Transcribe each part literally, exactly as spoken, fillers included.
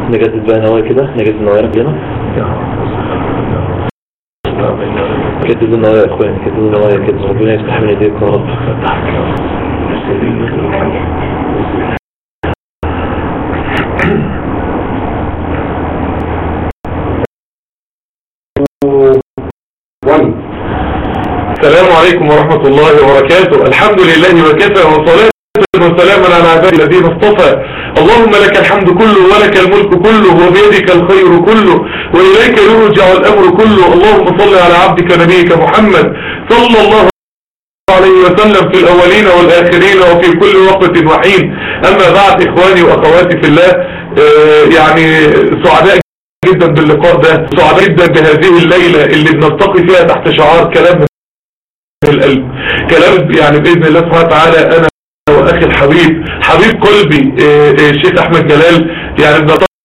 نجدد بقى نوايا كده، نجدد نوايا كلنا، نجدد نوايا يا اخوان، نجدد نوايا كده، ربنا يفتح من ايديك يا رب. السلام عليكم ورحمة الله وبركاته. الحمد لله وكفى، وصلاة وسلاما على عباد الذين اصطفى. اللهم لك الحمد كله ولك الملك كله وبيدك الخير كله وإليك يرجع الأمر كله. اللهم صل على عبدك نبيك محمد صلى الله عليه وسلم في الأولين والآخرين وفي كل وقت وحين. أما بعد، إخواني وأخواتي في الله، آه يعني سعداء جدا باللقاء ده، سعداء جدا بهذه الليلة اللي بنلتقي فيها تحت شعار كلام من القلب، كلام يعني بإذن الله سبحانه وتعالى. أنا وأخي الحبيب حبيب قلبي الشيخ أحمد جلال يعني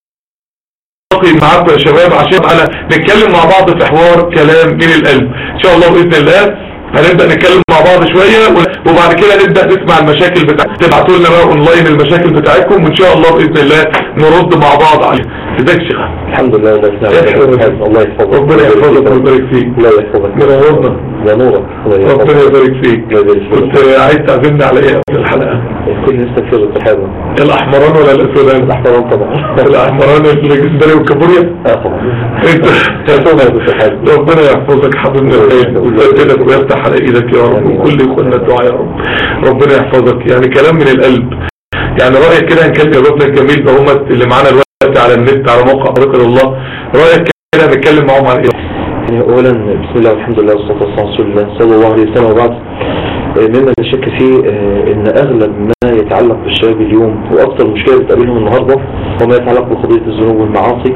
بنلتقي معاكم يا شباب عشان على نتكلم مع بعض في حوار كلام من القلب إن شاء الله بإذن الله. هنبدأ نتكلم مع بعض شوية وبعد كده نبدأ نسمع المشاكل بتاعتكم، تبعتوا لنا بقى اونلاين المشاكل بتاعتكم وان شاء الله بإذن الله نرد مع بعض عليها. ازيك يا شيخ؟ الحمد لله، الله يسلمك، الله يحفظك، ربنا يحفظك ويبارك فيك. الله يحفظك، منورنا يا نورك، ربنا يبارك فيك. كنت عايز تعزمني على ايه في الحلقة؟ كل لسه كتير الصحابة، الأحمران ولا الأسودان؟ الأحمران طبعا. الأحمران الجزدري والكابوريا؟ اه طبعا. انت ربنا يحفظك حبيبنا ويسددك ويفتح على ايدك يا رب، وكل اخواننا الدعاء يا رب. ربنا يحفظك. يعني كلام من القلب. يعني رأيك كده نكلم جوابنا الجميل بهمت اللي معانا الوقت على النت على موقع طريق الله، رأيك كده نتكلم معهم عن ايه؟ يعني اولا بسم الله والحمد لله والصلاة والسلام على رسول الله صلى الله عليه وسلم. وبعد، مما لا شك فيه ان اغلب ما يتعلق بالشباب اليوم واكثر مشكلة بتقابلهم النهاردة وما يتعلق بقضية الذنوب والمعاصي.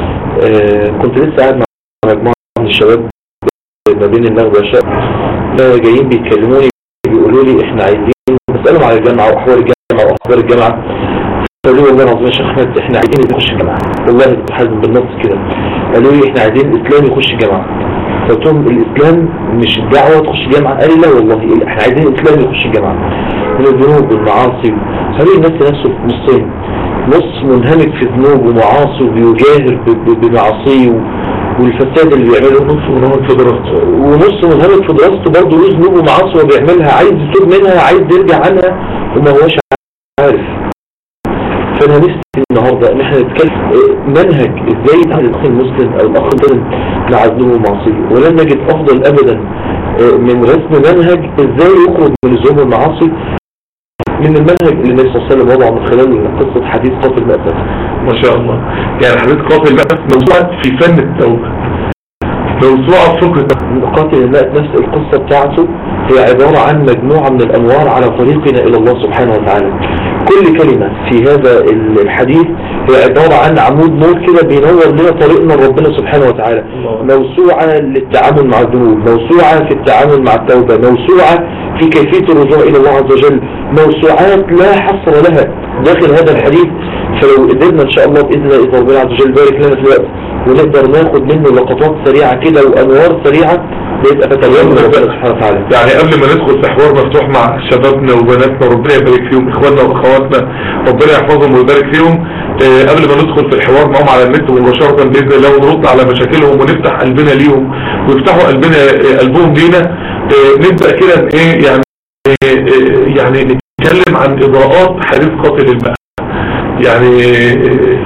كنت لسه قاعد مع مجموعة من الشباب ما بين النغبة والشاب جايين بيتكلموني بيقولوا لي احنا عايزين نسألهم على الجامعة واحوال الجامعة واخبار الجامعة. قالوا لي والله العظيم يا شيخ احمد احنا عايزين نخش الجامعة، والله كنت حازم بالنص كده. قالوا لي احنا عايزين الاسلام يخش الجامعة. قلت لهم الاسلام مش الدعوة تخش الجامعة. قال لي لا والله احنا عايزين الاسلام يخش الجامعة من الذنوب والمعاصي. قالوا لي الناس نفسه نصين، نص منهمك في ذنوب ومعاصي وبيجاهر بمعاصيه والفساد اللي بيعمله، نص منهمك في دراسته ونص منهمك في دراسته برضه له ذنوب ومعاصي وبيعملها، عايز يتوب منها، عايز يرجع عنها وما هوش عارف. فانا نفسي النهارده ان احنا نتكلم منهج ازاي يتعامل الاخ المسلم او الاخ المسلم مع الذنوب والمعاصي، ولن نجد افضل ابدا من رسم منهج ازاي يخرج من الذنوب والمعاصي من المنهج اللي النبي صلى الله عليه وسلم وضعه من خلال قصة حديث قاتل مأسف. ما شاء الله. يعني حديث قاتل مأسف موسوعة في فن التوبة، موسوعة في فقه قاتل المأسف. نفس القصة بتاعته هي عبارة عن مجموعة من الأنوار على طريقنا إلى الله سبحانه وتعالى. كل كلمة في هذا الحديث هي عبارة عن عمود نور كده بينور لنا طريقنا لربنا سبحانه وتعالى. موسوعة للتعامل مع الذنوب، موسوعة في التعامل مع التوبة، موسوعة في كيفية الرجوع إلى الله عز وجل، موسوعات لا حصر لها داخل هذا الحديث. فلو قدرنا إن شاء الله بإذن الله إذا ربنا عز وجل بارك لنا في الوقت ونقدر ناخد منه لقطات سريعة كده وأنوار سريعة بيبقى فتوى ربنا سبحانه وتعالى. يعني قبل ما ندخل في حوار مفتوح مع شبابنا وبناتنا ربنا يبارك فيهم، إخواننا وأخواتنا ربنا يحفظهم ويبارك فيهم، آه قبل ما ندخل في الحوار معهم على النت مباشرة بإذن الله ونرد على مشاكلهم ونفتح قلبنا ليهم ويفتحوا قلبنا آه قلبهم لينا، آه نبدأ كده إيه يعني آه يعني نتكلم عن إضاءات حديث قاتل المأسف. يعني آه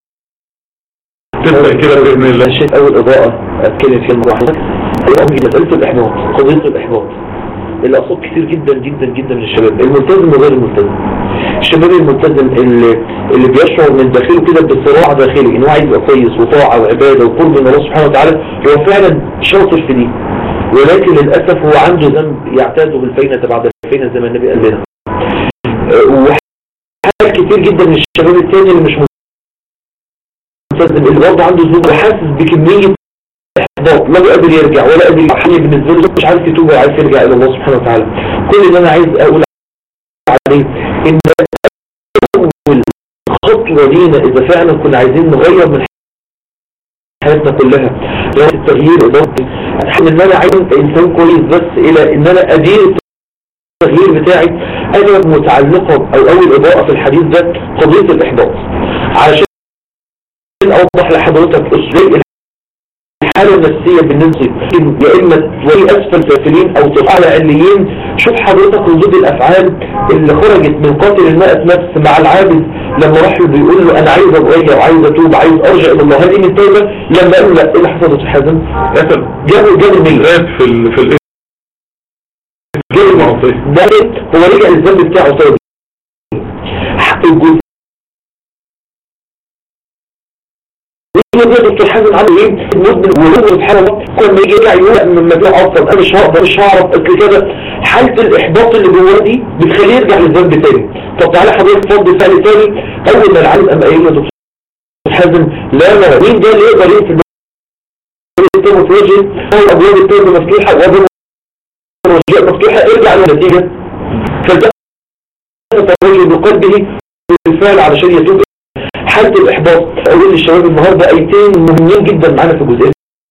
تبدأ كده بإذن الله. شيء أول إضاءة أتكلم فيها المرة واحدة هي مسألة الإحباط، قضية الإحباط اللي أصاب كتير جدا جدا جدا من الشباب الملتزم وغير الملتزم. الشباب الملتزم اللي, اللي بيشعر من داخله كده بصراع داخلي إنه عايز يبقى كويس وطاعة وعبادة وقرب من الله سبحانه وتعالى، هو فعلا شاطر في دي، ولكن للأسف هو عنده ذنب يعتاده الفينة بعد الفينة زي ما النبي قال لنا. وحال كتير جدا من الشباب التاني اللي مش ملتزم اللي برضه عنده ذنوب وحاسس بكمية احباط، لا قادر يرجع ولا قادر يحيي بالنسبه له، مش عارف يتوب ولا عارف يرجع الى الله سبحانه وتعالى. كل اللي انا عايز اقول عليه ان اول خطوه لينا اذا فعلا كنا عايزين نغير من حياتنا كلها التغيير اضافي ان انا عايز انسان كويس بس الى ان انا ادير التغيير بتاعي. انا متعلقه او اول اضاءه في الحديث ده قضيه الاحباط، علشان اوضح لحضرتك ازاي الحالة النفسية بالنسبة يا اما تولي اسفل سافلين او تطلع على عليين. شوف حضرتك ردود الافعال اللي خرجت من قاتل المائة نفس مع العابد لما راح له بيقول له انا عايز اتغير وعايز اتوب عايز ارجع الى الله، هذه من التوبة. لما قال له لا، ايه اللي حصل يا حازم؟ جابوا جابوا مين في ال في ال جابوا ده هو رجع الذنب بتاعه طيب. الجزء يا دكتور حازم عامل ايه؟ مدمن وهو سبحان الله كل ما يجي يرجع يقول من المجال اصلا انا مش هقدر مش هعرف اصل كده. حاله الاحباط اللي جواه دي بتخليه يرجع للذنب تاني. طب تعالى حضرتك فضل فعل تاني. اول ما العالم قام قايل له دكتور حازم لا لا مين ده اللي يقدر يقفل التوبه في وجهه؟ هو ابواب التوبه مفتوحه وابواب الرجاء مفتوحه، ارجع للنتيجه. فده وجهه بقلبه بالفعل علشان يتوب. حالة الإحباط أقول للشباب النهاردة آيتين مهمين جدا معنا في جزئية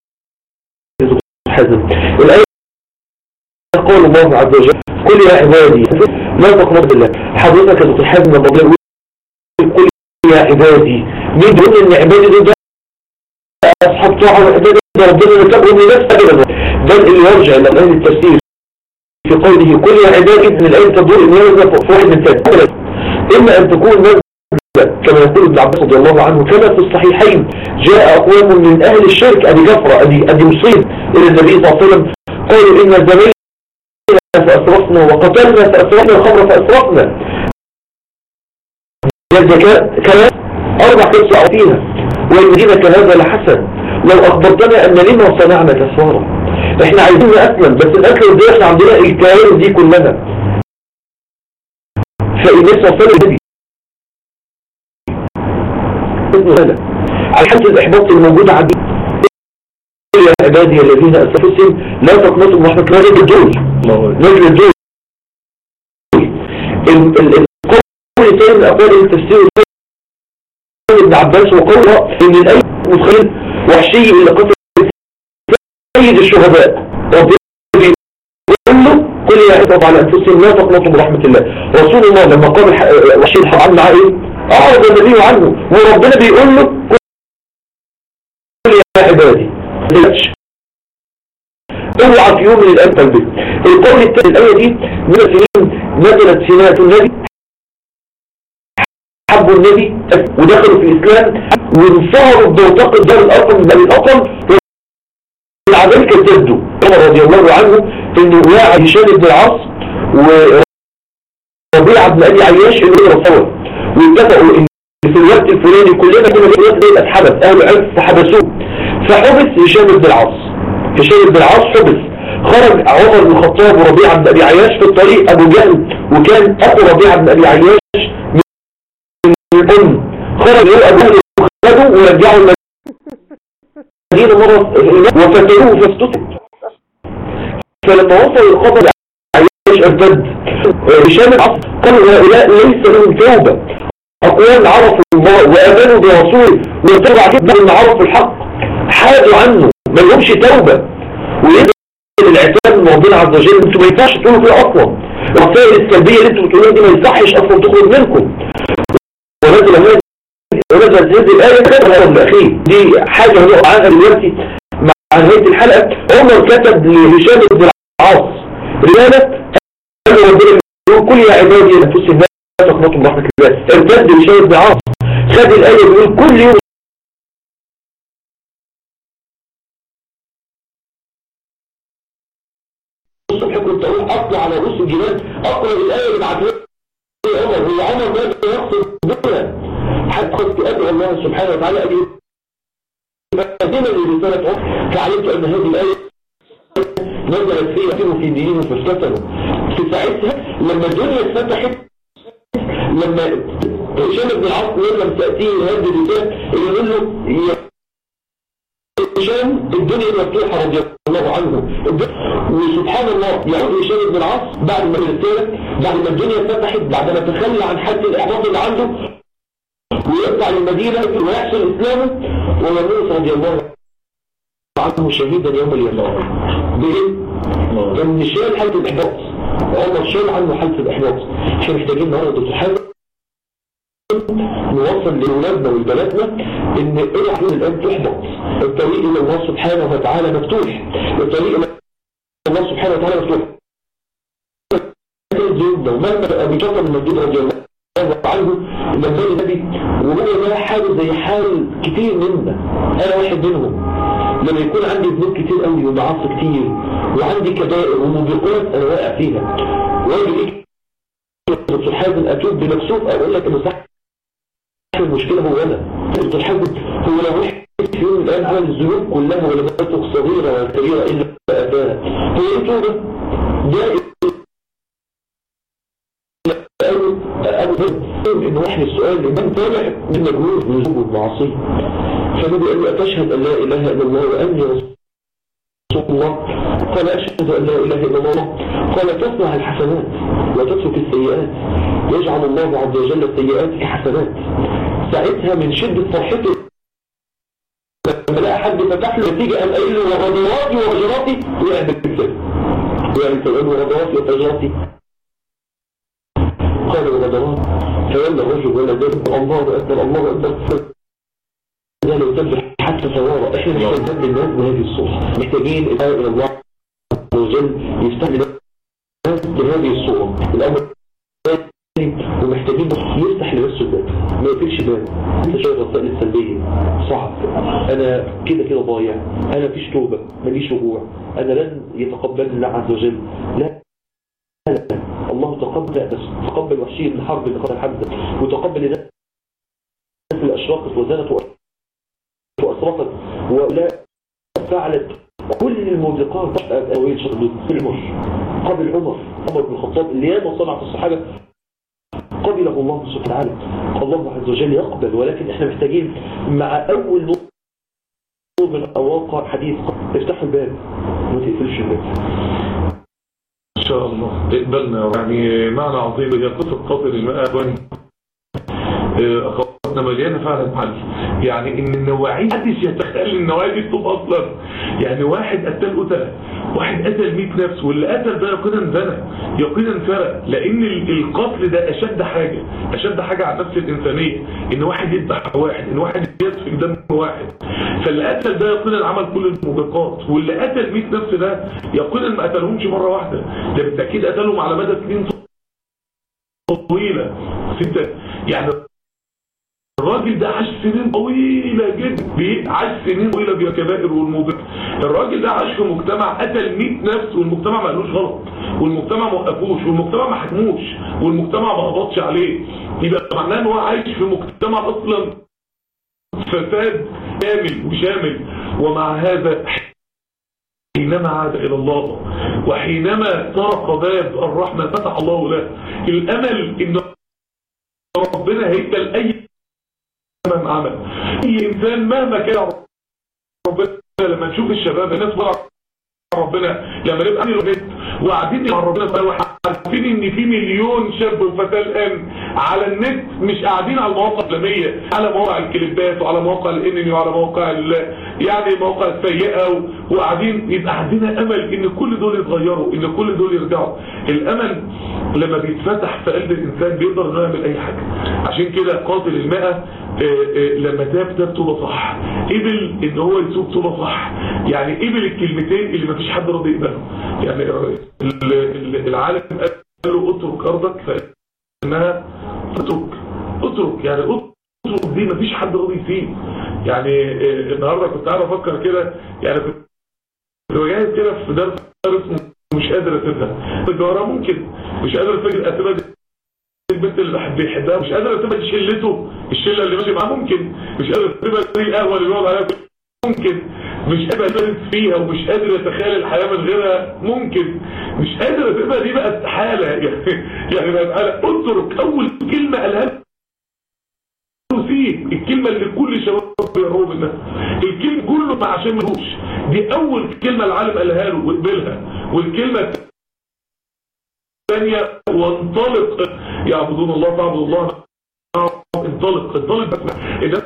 حازم. الآية قال الله عز وجل قل يا عبادي لا تقنطوا بالله. حضرتك يا دكتور حازم لما بقول قل يا عبادي مين بيقول إن عبادي دول أصحاب طاعة وعبادي ربنا نتبعه من نفس أبدا، بل اللي يرجع إلى أهل التفسير في قوله قل يا عبادي من الآية تدور إن يرجع في واحد من ثلاثة. إما أن تكون نزل كما يقول ابن عباس رضي الله عنه كما في الصحيحين جاء أقوام من أهل الشرك أدي جفرة أدي, أدي مصيب إلى النبي صلى الله عليه وسلم قالوا إن زمينا فأسرفنا وقتلنا فأسرفنا الخمر فأسرفنا. الزكاة كلام أربع قصة فيها والمدينة كهذا لحسن لو أخبرتنا أن لما صنعنا كسوارا. إحنا عايزين نأكل بس الأكل دي إحنا عندنا الكائن دي كلها. فالنبي صلى الله عليه وسلم على حالة الإحباط الموجودة عندي يا عبادي الذين أسرفوا لا تقنطوا من رحمة الله. نجل الدول نجل الدول القول الثاني من أقوال التفسير ابن عباس وقولها إن الأي متخيل وحشي اللي قتل سيد الشهداء ربنا يقول له قل يا عبادي على أنفسهم لا تقنطوا من رحمة الله. رسول الله لما قال وحشي الحرام معاه إيه؟ أعرض النبي عنه وربنا بيقول له قل يا عبادي اوعى في يوم من الأيام قلبي. القول الثاني الآية دي من السنين نزلت سنات النبي حبوا النبي ودخلوا في الإسلام وانصهروا بمنطقة دار الأرقم من الأرقم ومع ذلك ازدادوا. عمر رضي الله عنه انه واعي هشام بن العاص وربيعة بن أبي عياش اللي هو سوا واتفقوا ان في الوقت الفلاني كلنا كنا في الوقت ده اتحبس اهل العلم فحبسوه. فحبس هشام بن العاص هشام بن العاص حبس. خرج عمر بن الخطاب وربيعة بن ابي عياش في الطريق ابو جهل وكان اخو ربيعة بن ابي عياش من الام. خرج له ابو جهل وخدوه ورجعوا المدينة مرة وفتنوه فافتتوا. فلما وصل الخبر عياش ارتد. هشام بن العاص قالوا هؤلاء ليس لهم توبة. أقوام عرفوا الله وآمنوا برسوله واتبعوا جدا من عرفوا الحق حادوا عنه ما لهمش توبة ويبدأ العتاب من ربنا عز وجل. انتوا ما ينفعش تقولوا كده أصلا. الرسائل السلبية اللي انتوا بتقولوها دي ما يصحش أصلا تخرج منكم. ونزل هذه ونزل هذه الآية كتب هذا الأخير دي حاجة هنقف عنها دلوقتي مع نهاية الحلقة. عمر كتب لهشام بن العاص رسالة قال ربنا يقول كل يا عبادي أنفسهم لا تقنطوا من رحمة الله. ارتد هشام بن العاص خد الآية بيقول كل يوم الصبح كنت أقول أطلع على رؤوس الجبال أقرأ الآية اللي بعدها عمر هو عمر ما يقصد بنا حتى قد أدعو الله سبحانه وتعالى أن يقدم لي رسالة عمر. فعلمت أن هذه الآية نزلت فيها فيه في دينهم فاستفتنوا. في ساعتها لما الدنيا اتفتحت لما هشام بن العاص لما تأتيه هذه الرسالة يقول له يا هشام الدنيا مفتوحة رضي الله عنه. وسبحان الله يعود هشام بن العاص بعد ما الرسالة بعد ما الدنيا اتفتحت بعد ما تخلى عن حد الإحباط اللي عنده ويطلع للمدينة ويحصل إسلامه ويموت رضي الله عنه شهيدا يوم اليوم. بإيه؟ كان شال حالة الإحباط. عمر شال عنه حالة الإحباط. احنا محتاجين النهارده دكتور حازم نوصل لأولادنا وبناتنا ان ايه الان تحبط. الطريق الى الله سبحانه وتعالى مفتوح، الطريق الى الله سبحانه وتعالى مفتوح. زوجنا ومهما ابي بكر المسجد رضي الله عنه لما جاء النبي وهو ده حال زي حال كتير منا، انا واحد منهم. لما يكون عندي ذنوب كتير قوي ومعاصي كتير وعندي كبائر وموبقات انا واقع فيها، واجي دكتور حازم اتوب بمكسوف اقول لك انه صح المشكله هو انا. دكتور حازم هو لو واحد في يوم الان عمل الذنوب كلها ولا بقت صغيره ولا كبيره الا اتاها، هو ايه توبه؟ ده أبو ذر إنه واحد السؤال لمن طالع من مجهود من ذنوب والمعاصي، فالنبي قال له أتشهد أن لا إله إلا الله وأني رسول الله؟ قال أشهد أن لا إله إلا الله. قال تصنع الحسنات وتترك السيئات يجعل الله عز وجل السيئات كحسنات. ساعتها من شدة فرحته لما لقى حد فتح له نتيجة قال قايل له وغدراتي وغجراتي وقع بالكتاب، يعني تقول وغدراتي وغجراتي قال وغدرات فولى الرجل ولا ذنب الله أكبر الله أكبر لا لو ذنب حتى ثوارة. احنا مش محتاجين الناس بهذه الصورة، محتاجين إلى الله عز وجل يفتح لنا الناس بهذه الصورة. الأمر ومحتاجين يفتح لنفسه الباب، ما يقفلش باب. انت شايف الرسائل السلبية صعب، انا كده كده ضايع، انا مفيش توبة، ماليش رجوع، انا لن يتقبلني الله عز وجل. لا الله تقبل، بس تقبل وحشي بن حرب اللي قتل حمزة، وتقبل الناس اللي اشرقت وزنت واسرقت ولا فعلت كل الموبقات اويل شغل العمر قبل عمر عمر بن الخطاب اللي ياما صنع في الصحابة قبله الله سبحانه وتعالى. الله عز وجل يقبل، ولكن احنا محتاجين مع اول نور من اواقع حديث افتحوا الباب وما تقفلش الباب. ان شاء الله تقبلنا. يعني معنى عظيم هي قصة قاتل الماء اخواتنا مليانة فعلا محل. يعني ان النواعي محدش يتخيل النواعي دي تطوب اصلا. يعني واحد قتل قتل، واحد قتل مئة نفس، واللي قتل ده يقينا زنى يقينا فرق، لان القتل ده اشد حاجة اشد حاجة على نفس الانسانية، ان واحد يذبح واحد، ان واحد يسفك دم واحد. فاللي قتل ده يقينا عمل كل الموبقات، واللي قتل مئة نفس ده يقينا ما قتلهمش مرة واحدة، ده بالتأكيد قتلهم على مدى سنين طويلة. ستة يعني الراجل ده عاش سنين طويلة جدا، عاش سنين طويلة بالكبائر والموبقات. الراجل ده عاش في مجتمع قتل مئة نفس، والمجتمع ما قالوش غلط، والمجتمع ما وقفوش، والمجتمع ما حكموش، والمجتمع ما قبضش عليه. يبقى معناه ان هو عايش في مجتمع اصلا فساد كامل وشامل. ومع هذا حينما عاد الى الله وحينما طرق باب الرحمة فتح الله له الامل ان ربنا هيقبل اي مهما عمل. اي انسان مهما كان ربنا، لما نشوف الشباب الناس بقى ربنا لما نبقى عاملين النت وقاعدين مع ربنا عارفين ان في مليون شاب وفتاه الان على النت مش قاعدين على المواقع الاسلاميه، على مواقع الكليبات وعلى مواقع الانمي وعلى مواقع يعني مواقع السيئه، وقاعدين يبقى عندنا امل ان كل دول يتغيروا، ان كل دول يرجعوا. الامل لما بيتفتح في قلب الانسان بيقدر انه يعمل اي حاجه. عشان كده قاتل المئة لما تاب تاب توبه صح، قبل ان هو يتوب توبه صح. يعني قبل الكلمتين اللي مفيش حد راضي يقبلهم. يعني العالم قال له اترك ارضك فانها اترك اترك يعني اترك دي مفيش حد راضي فيه. يعني النهارده كنت قاعد افكر كده، يعني كنت جاهز كده في درس اسمه مش قادر اسيبها الجوهره، ممكن مش قادر اسيبها البنت اللي بحب يحبها، مش قادر اسيبها شلته الشله اللي ماشي معاه، ممكن مش قادر اسيبها دي القهوه اللي بيقعد عليها، ممكن مش قادر ادرس فيها ومش قادر اتخيل الحياه من غيرها، ممكن مش قادر اسيبها دي بقت حاله. يعني يعني بقت حاله. اترك اول كلمه قالها سيب، الكلمه اللي كل شباب بيقروا منها، الكلمه كله ما عشان ملوش، دي اول كلمه العالم قالها له وقبلها. والكلمه الثانيه وانطلق يعبدون الله تعبد الله، انطلق انطلق. الناس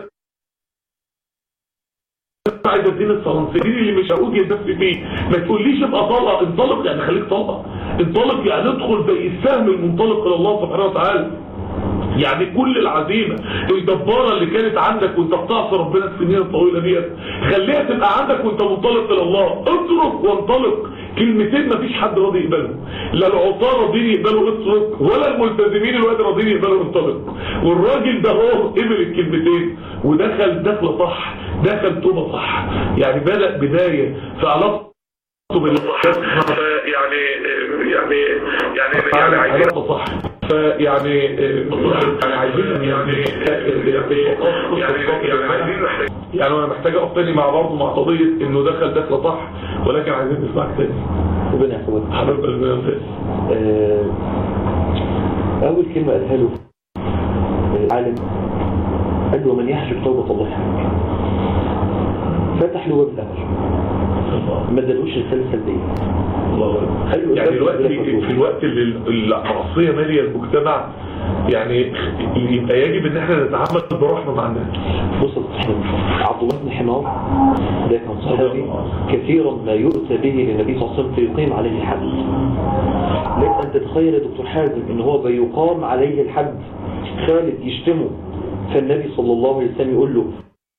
عايزه الدين الفرنسي، الدين اللي مش هقول يدفي فيه، ما تقوليش ابقى طلقه، انطلق يعني خليك طلقه، انطلق يعني ادخل زي السهم المنطلق الى الله سبحانه وتعالى. يعني كل العزيمة الجبارة اللي كانت عندك وانت بتعصي ربنا السنين الطويلة ديت خليها تبقى عندك وانت منطلق الى الله. اترك وانطلق، كلمتين مفيش حد راضي يقبلهم، لا العطاة راضيين يقبلوا اترك ولا الملتزمين الوقت راضيين يقبلوا انطلق. والراجل ده هو قبل الكلمتين ودخل دخله صح، دخل توبة صح، يعني بدأ بداية في علاقته بالله يعني يعني يعني يعني عايزين صح، فيعني يعني عايزين يعني يعني يعني عايزين يعني انا محتاج اقف تاني مع برضه مع قضيه انه دخل دخله صح، ولكن عايزين نسمعك تاني. ربنا يحفظك حبيب قلبي يا استاذ. اول كلمه قالها له العالم قال له من يحجب توبه الله فتح له باب الامل، ما ادالوش رساله سلبيه. يعني الوقت في الوقت اللي العصيه ماليه المجتمع يعني يبقى يجب ان احنا نتعامل برحمه مع الناس. بص عبد الله بن حمار ده كان صحابي كثيرا ما يؤتى به للنبي صلى الله عليه وسلم فيقيم عليه الحد. لك ان تتخيل يا دكتور حازم ان هو بيقام عليه الحد، خالد يشتمه فالنبي صلى الله عليه وسلم يقول له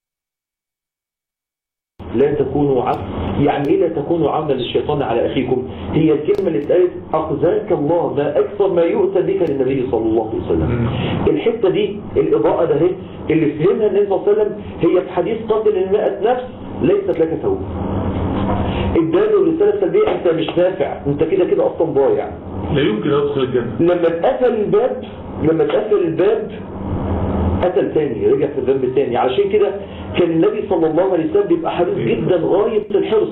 لا تكونوا عبد، يعني ايه لا تكونوا عبدا للشيطان على اخيكم؟ هي الكلمه اللي اتقالت اخزاك الله ما اكثر ما يؤتى بك للنبي صلى الله عليه وسلم. الحته دي الاضاءه ده اللي فهمها النبي صلى الله عليه وسلم هي في حديث قاتل المئة نفس ليست لك توبه. اداله الرساله السلبيه انت مش نافع، انت كده كده اصلا ضايع، لا يمكن ادخل الجنه. لما اتقفل الباب لما اتقفل الباب قتل تاني، رجع في الذنب الثاني. علشان كده كان النبي صلى الله عليه وسلم بيبقى حريص جدا غاية الحرص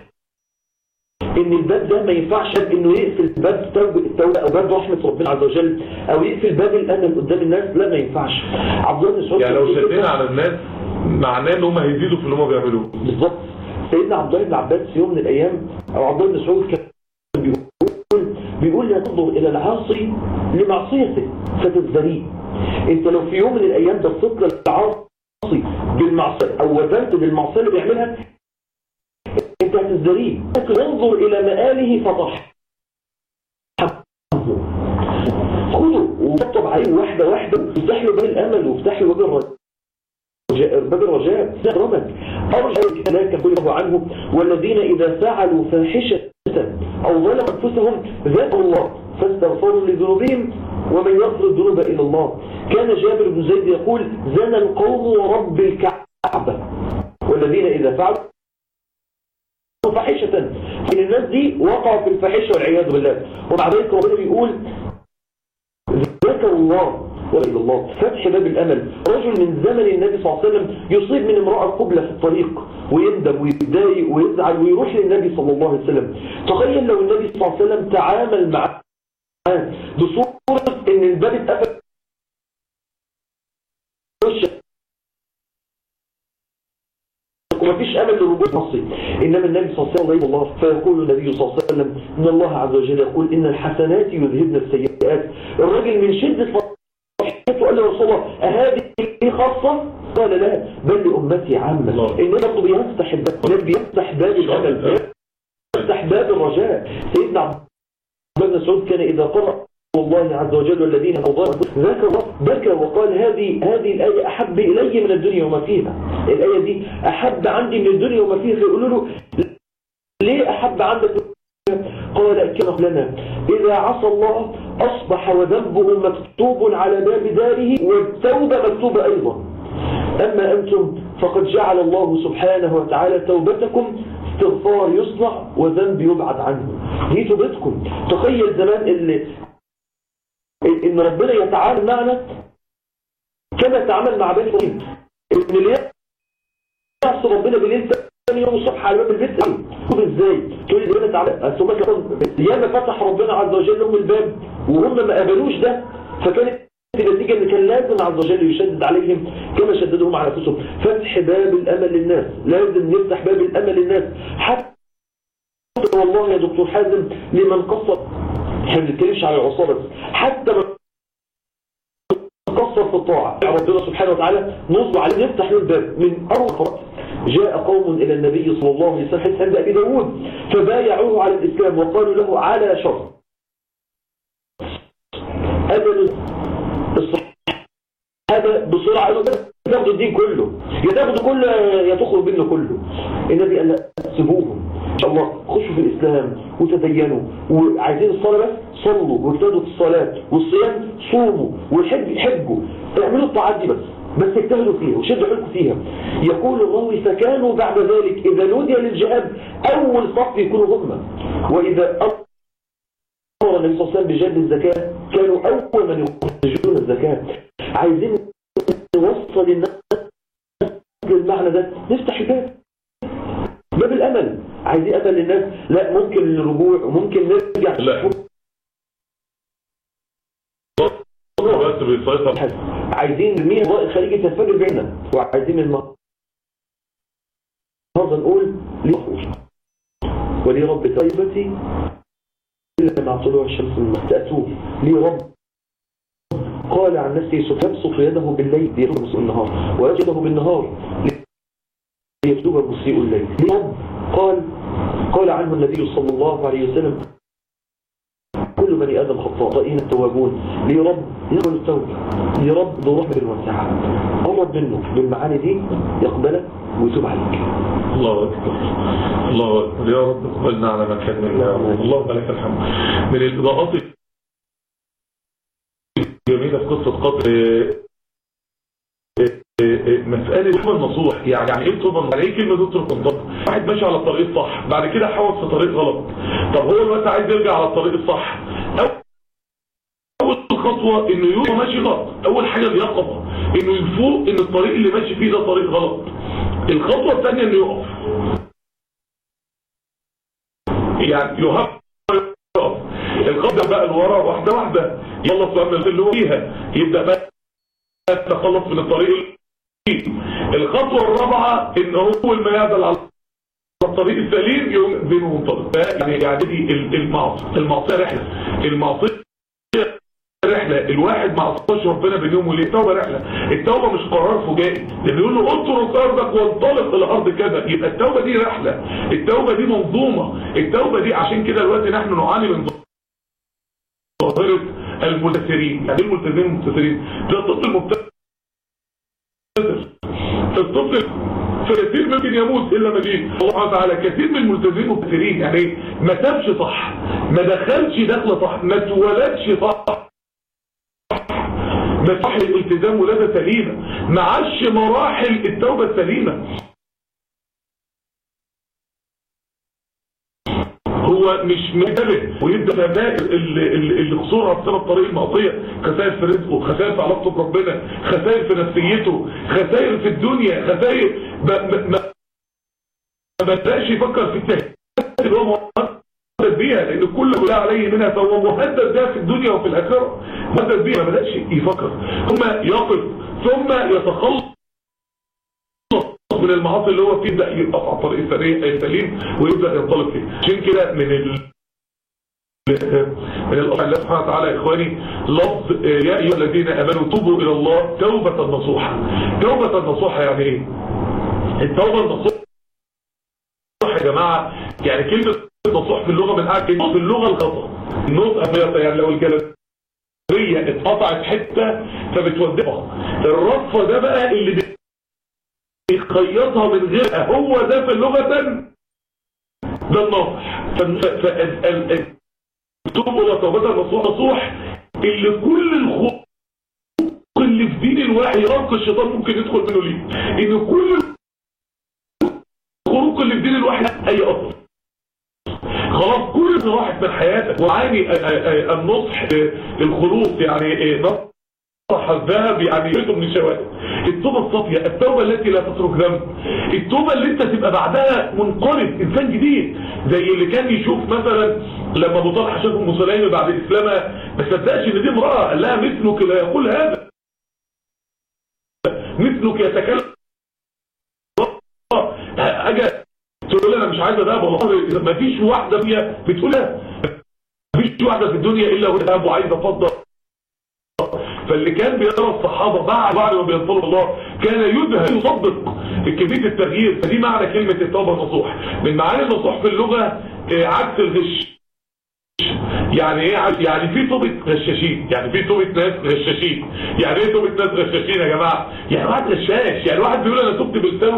ان الباب ده ما ينفعش انه يقفل باب التوبة او باب رحمة ربنا عز وجل او يقفل باب الامل قدام الناس، لا ما ينفعش. عبد الله بن مسعود يعني لو شدينا على الناس معناه ان هم هيزيدوا في اللي هم بيعملوه. بالظبط. سيدنا عبد الله بن عباس في يوم من الايام او عبد الله بن مسعود كان بيقول بيقول لا تنظر الى العاصي لمعصيته فتزدريه. انت لو في يوم من الايام بصيت للعاصي بالمعصيه او وزنت بالمعصيه اللي بيعملها انت هتزدريه. انظر الى مآله فطح خده وطب عليه واحده واحده وافتح له باب الامل وافتح له باب الرجاء باب الرجاء ربك ارجع كذلك كل عنه والذين اذا فعلوا فاحشه او ظلموا انفسهم ذكروا الله فاستغفروا لذنوبهم ومن يغفر الذنوب إلى الله. كان جابر بن زيد يقول زنى القوم ورب الكعبة والذين إذا فعلوا فاحشة، إن الناس دي وقعوا في الفاحشة والعياذ بالله. ومع ذلك ربنا بيقول ذكروا الله وإلى الله. فتح باب الأمل. رجل من زمن النبي صلى الله عليه وسلم يصيب من امرأة قبلة في الطريق ويندم ويتضايق ويزعل ويروح للنبي صلى الله عليه وسلم. تخيل لو النبي صلى الله عليه وسلم تعامل معه بصورة ان الباب اتقفل ومفيش امل للرجوع نصي، انما النبي صلى الله عليه وسلم فيقول النبي صلى الله عليه وسلم ان الله عز وجل يقول ان الحسنات يذهبن السيئات. الراجل من شدة فرحته قال له رسول الله اهذه خاصة؟ قال لا بل لأمتي عامة. النبي بيفتح الباب بيفتح باب الامل بيفتح باب الرجاء. سيدنا عبد الله بن مسعود كان اذا قرأ الله عز وجل والذين أضاءوا ذكر الله بكى وقال هذه هذه الآية أحب إلي من الدنيا وما فيها. الآية دي أحب عندي من الدنيا وما فيها. فيقولوا له ليه أحب عندك؟ قال كما لنا إذا عصى الله أصبح وذنبه مكتوب على باب داره والتوبة مكتوبة أيضا. أما أنتم فقد جعل الله سبحانه وتعالى توبتكم استغفار يصنع وذنب يبعد عنه. دي توبتكم. تخيل زمان اللي ان ربنا يتعامل معنا كما تعامل مع بني اسرائيل، ان اللي يعصي ربنا بالليل ثاني يوم الصبح على باب البيت شوف ازاي تقول لي ربنا تعالى ثم ياما فتح ربنا عز وجل لهم الباب وهم ما قبلوش ده، فكانت النتيجه ان كان لازم عز وجل يشدد عليهم كما شددهم على انفسهم. فتح باب الامل للناس، لازم نفتح باب الامل للناس حتى والله يا دكتور حازم لمن قصر. احنا ما بنتكلمش على العصابه بس، حتى من قصر في الطاعه ربنا سبحانه وتعالى نصب عليه نفتح له الباب. من اول جاء قوم الى النبي صلى الله عليه وسلم حديث عند ابي داود فبايعوه على الاسلام وقالوا له على شرط أجل الصحيح هذا بسرعة يا تاخدوا الدين كله، يا تاخدوا كله يا تخرج منه كله. النبي قال لا، سيبوهم ان شاء الله، خشوا في الاسلام وتدينوا، وعايزين الصلاة بس صلوا واجتهدوا في الصلاة، والصيام صوموا، والحج حجوا، اعملوا الطاعات دي بس بس اجتهدوا فيها وشدوا حيلكم فيها. يقول الراوي فكانوا بعد ذلك إذا نودي للجهاد أول صف يكونوا هم، وإذا أمر النبي صلى الله عليه وسلم بجلب الزكاة كانوا أول من يخرجون الزكاة. عايزين نوصل الناس للمعنى ده، نفتح الباب، باب الأمل. عايزين أمل للناس، لا ممكن الرجوع وممكن نرجع. لا عايزين نرمي ضوء الخليجي تنفجر بيننا، وعايزين من النهارده نقول لي ولي رب طيبتي إلا مع طلوع الشمس تأتوه لي رب. قال عن نفسه يبسط يده بالليل ليرقص النهار ويجده بالنهار ليكتب المسيء الليل. لي رب قال قال عنه النبي صلى الله عليه وسلم كل بني آدم خطائين التوابون. لي رب يقبل التوبة، لي رب ذو رحمة واسعة، قرب منه بالمعاني دي يقبلك ويتوب عليك. الله أكبر الله أكبر يا رب اقبلنا على ما كان منا. اللهم لك الحمد. من الإضاءات الجميلة في قصة قتل مسألة توبة النصوح. يعني ايه توبة النصوح؟ يعني ايه كلمة تترك النصوح؟ واحد ماشي على الطريق الصح بعد كده حاول في طريق غلط، طب هو الوقت عايز يرجع على الطريق الصح. اول خطوة انه يبقى ماشي غلط، اول حاجة اليقظة انه يفوق ان الطريق اللي ماشي فيه ده طريق غلط. الخطوة الثانية انه يقف، يعني يهب يقف. الخطوة بقى لورا واحدة واحدة يخلص بقى من اللي هو فيها، يبدأ بقى يتخلص من الطريق. الخطوة الرابعة ان هو اول ما يعدل على الطريق السليم يقوم بينه منطلق. يعني يعني دي المعصية المعصية رحلة، المعصية رحلة. الواحد ما عصاش ربنا بين يوم وليلة. التوبة رحلة، التوبة مش قرار فجائي. اللي بيقول له اترك ارضك وانطلق الى ارض كذا، يبقى التوبة دي رحلة، التوبة دي منظومة. التوبة دي عشان كده دلوقتي نحن نعاني من ظاهرة الملتزمين. يعني ايه الملتزمين الملتزمين؟ ده الطفل المبتدئ، الطفل كثير ممكن يموت الا ما دي الله سبحانه وتعالى. كثير من الملتزمين مبتدئين، يعني ما تابش صح، ما دخلش دخله صح، ما اتولدش صح، ما صح الالتزام ولادة سليمة، ما عاش مراحل التوبة السليمة. هو مش منتبه ويبدأ مبادئ اللي خسورها بسبب طريق المعصية، خسائر في رزقه، خسائر في علاقته بربنا، خسائر في نفسيته، خسائر في الدنيا، خسائر ما بدأش يفكر في التهديد اللي هو مهدد بيها، لأن كل ما عليه منها فهو مهدد بيها في الدنيا وفي الآخرة، مهدد بيها. ما بدأش يفكر، ثم يقف ثم يتخلص من المعاصي اللي هو فيه، يبدأ يقف على الطريق السليم ويبدأ ينطلق فيه. عشان كده من ال من الله سبحانه وتعالى يا اخواني لفظ يا ايها الذين امنوا توبوا الى الله توبة نصوحة. توبة نصوحة يعني ايه؟ التوبة النصوحة يا جماعة يعني كلمة نصوح في اللغة من حاجة في اللغة الخطأ النطق، يعني لو الجلابية اتقطعت حتة فبتودعها، الرفة ده بقى اللي يخيطها من غيرها، هو ده في اللغة ده النصح. توبوا الى توبة نصوح اللي كل الخوف اللي في دين الواحد يرق الشيطان ممكن يدخل منه ليه، ان كل الخروق اللي في دين الواحد اي اثر خلاص كل اللي راحت من حياتك. وعاني النصح الخلوص، يعني نصح الذهب يعني يريده من الشوائب. التوبة الصافية، التوبة التي لا تترك ذنب، التوبة اللي انت تبقى بعدها منقرض انسان جديد، زي اللي كان يشوف مثلا لما ابو طلحه شاف ام سليم بعد اسلامها ما صدقش ان دي امراه، قال لها مثلك لا يقول هذا، مثلك يتكلم. اجي تقول انا مش عايزه ذهب، والله ما فيش واحده فيها بتقولها، ما فيش واحده في الدنيا الا وهي ذهب وعايزه فضه. فاللي كان بيرى الصحابه بعد بعد ما بينطلوا الله كان يدهش يصدق كميه التغيير. فدي معنى كلمه التوبه النصوح. من معاني النصوح في اللغه عكس الغش. يعني ايه؟ يعني في توبة غشاشين، يعني في توبة ناس غشاشين. يعني ايه توبة ناس غشاشين يا جماعة؟ يعني واحد غشاش، يعني واحد بيقول انا تبت بلسانه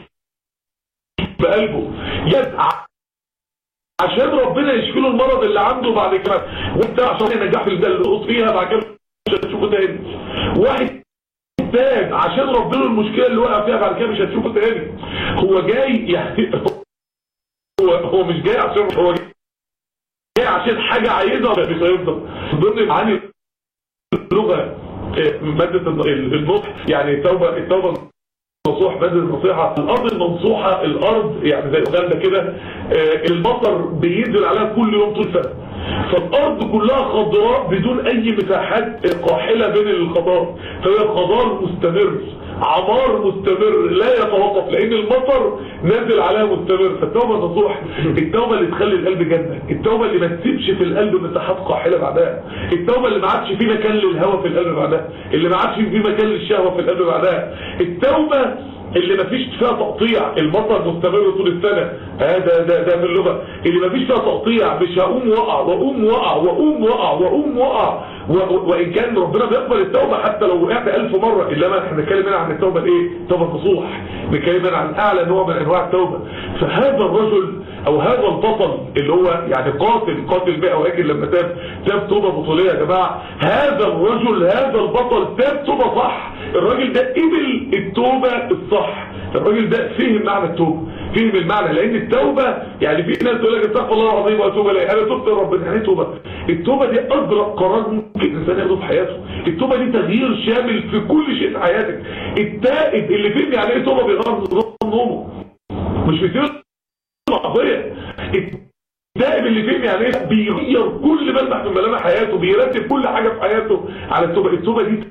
بقلبه يسعى عشان ربنا يشفي له المرض اللي عنده بعد كده، وانت عشان ينجح في اللي فيها بعد كده مش هتشوفه تاني. واحد تاب عشان ربنا المشكلة اللي وقع فيها بعد كده مش هتشوفه تاني. هو جاي يعني هو هو مش جاي عشان هو جاي عشان حاجة عايزها مش هيفضل. ضمن معاني اللغة مادة النصح، يعني التوبة التوبة نصوح، مادة النصيحة. الأرض المنصوحة، الأرض يعني زي أوغندا كده المطر بينزل عليها كل يوم طول سنة، فالأرض كلها خضراء بدون أي مساحات قاحلة بين الخضار، فهي خضار مستمر، عمار مستمر لا يتوقف لأن المطر نازل عليها مستمر. فالتوبة نصوح، التوبة اللي تخلي القلب جنة، التوبة اللي ما تسيبش في القلب مساحات قاحلة بعدها، التوبة اللي ما عادش في مكان للهوى في القلب بعدها، اللي ما عادش في مكان للشهوة في القلب بعدها، التوبة اللي ما فيش فيها تقطيع، المطر مستمر طول السنة. هذا ده ده في اللغة اللي ما فيش فيها تقطيع، مش هقوم وقع واقوم وقع واقوم وقع واقوم وقع. وان كان ربنا بيقبل التوبة حتى لو وقعت ألف مرة، الا ما احنا بنتكلم هنا عن التوبة الايه؟ توبة نصوح، بنتكلم هنا عن اعلى نوع من انواع التوبة. فهذا الرجل او هذا البطل اللي هو يعني قاتل قاتل بقى واجل لما تاب تاب توبة بطولية يا جماعة. هذا الرجل هذا البطل تاب توبة صح. الراجل ده قبل التوبة الصح، الراجل ده فهم معنى التوبة، فهم المعنى. لان التوبة يعني في ناس تقول لك استغفر الله العظيم واتوب اليه، انا تبت لربنا. يعني توبة، التوبة دي اجرأ قرار ممكن الانسان ياخده في حياته. التوبة دي تغيير شامل في كل شيء في حياتك. التائب اللي فهم يعني ايه توبة بيغير نظام نومه، مش بيصير معصية. التائب اللي فهم يعني ايه بيغير كل ملمح من ملامح حياته، بيرتب كل حاجة في حياته على التوبة. التوبة دي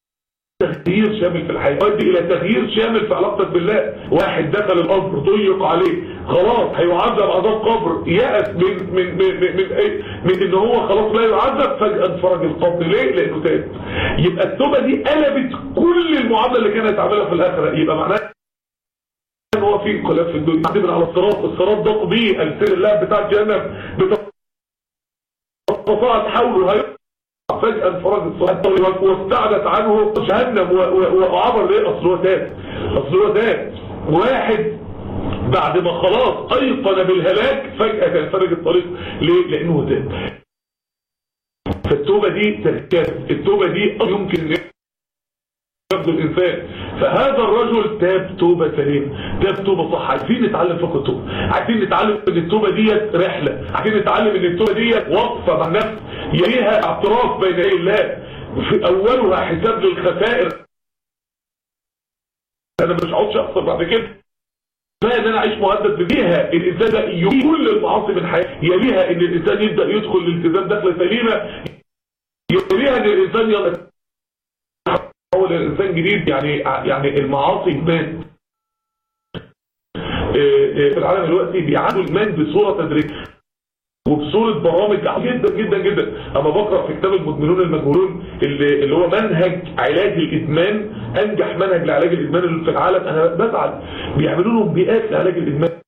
تغيير شامل في الحياة، يؤدي الى تغيير شامل في علاقتك بالله. واحد دخل القبر ضيق عليه، خلاص هيعذب عذاب قبر، يأس من من من من, من, من ان هو خلاص لا يعذب، فجأة انفرج القبر. ليه؟ لانه تاب. يبقى التوبة دي قلبت كل المعاملة اللي كانت تعملها في الاخرة. يبقى معناها ان هو في انقلاب في الدنيا. عدي على الصراط، الصراط ضاق بيه السير الله بتاع جهنم بتطاعت حوله، فجأة انفرج الصراط واستعدت عنه جهنم وعبر. ليه؟ اصل هو تاب، اصل هو تاب. واحد بعد ما خلاص ايقن بالهلاك فجأة تنفرج الطريق. ليه؟ لانه تاب. فالتوبة دي تركات، التوبة دي يمكن يبدو الانسان. فهذا الرجل تاب توبة سليمة، تاب توبة صح. عايزين نتعلم فقه التوبة، عايزين نتعلم ان التوبة ديت رحلة، عايزين نتعلم ان التوبة ديت وقفة مع النفس، يليها اعتراف بين يدي الله، في اولها حساب للخسائر. انا مش هقعدش اخسر بعد كده، فان انا اعيش مهدد بيها. الانسان ده يليه كل المعاصي من حياته، يليها ان الانسان يبدا يدخل الالتزام دخله سليمه، يليها ان الانسان يلا اول الانسان جديد. يعني يعني المعاصي ادمان في العالم دلوقتي، بيعالجوا الادمان بصوره تدريجيه وبصوره برامج جدا جدا جدا. اما بقرا في كتاب المدمنون المجهولون اللي, اللي هو منهج علاج الادمان، انجح منهج لعلاج الادمان اللي في العالم، انا بزعل. بيعملوا لهم بيئات لعلاج الادمان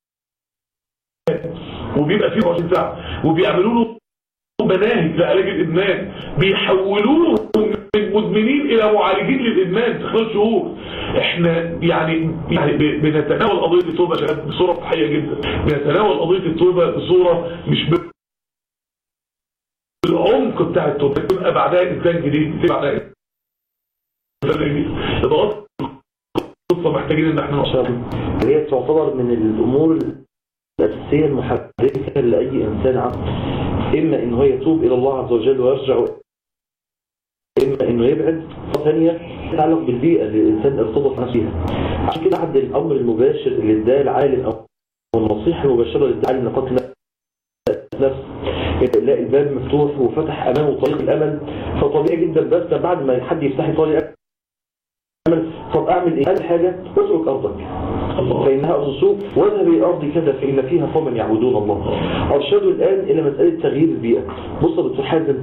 وبيبقى فيه عشرين ساعه، وبيعملوا له مناهج لعلاج الادمان، بيحولوهم من مدمنين الى معالجين للادمان في خلال شهور. احنا يعني يعني بنتناول قضيه التوبه بصوره صحيه جدا، بنتناول قضيه التوبه بصوره مش بالعمق بتاع التوبه، تبقى بعدها انسان جديد، تبقى بعدها انسان جديد. يبقى قصه محتاجين ان احنا نشرحها. هي تعتبر من الامور الاساسيه المحركه لاي انسان عاقل، اما ان هو يتوب الى الله عز وجل ويرجع، اما انه يبعد. ثانيه تتعلق بالبيئه اللي الانسان ارتبط نفسها. عشان كده بعد الامر المباشر اللي اداه العالم او النصيحه المباشره اللي اداها لنا قتل نفس، لا الباب مفتوح وفتح امامه طريق الامل، فطبيعي جدا بس بعد ما حد يفتح لي طريق الامل، طب اعمل ايه؟ اول حاجه اترك ارضك فانها ارض السوق، واذهب الى ارض كذا فان فيها قوما يعبدون الله. ارشدوا الان الى مساله تغيير البيئه. بص يا دكتور حازم،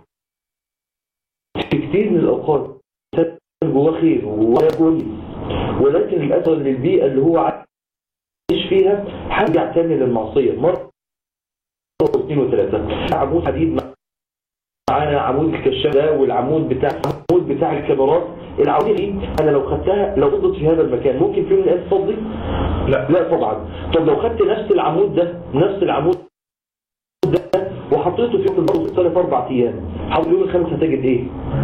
في كتير من الاوقات جواه خير وجواه كويس، ولكن للاسف للبيئه اللي هو عايش فيها هرجع تاني للمعصيه مره واثنين وثلاثه. عمود حديد معانا عمود الكشاف ده والعمود بتاع العمود بتاع الكاميرات. العمود دي انا لو خدتها لو فضلت في هذا المكان ممكن في يوم من الايام تفضي؟ لا لا طبعا. طب لو خدت نفس العمود ده نفس العمود ده وحطيته في البرد ثلاث اربع ايام حول اليوم الخامس هتجد ايه؟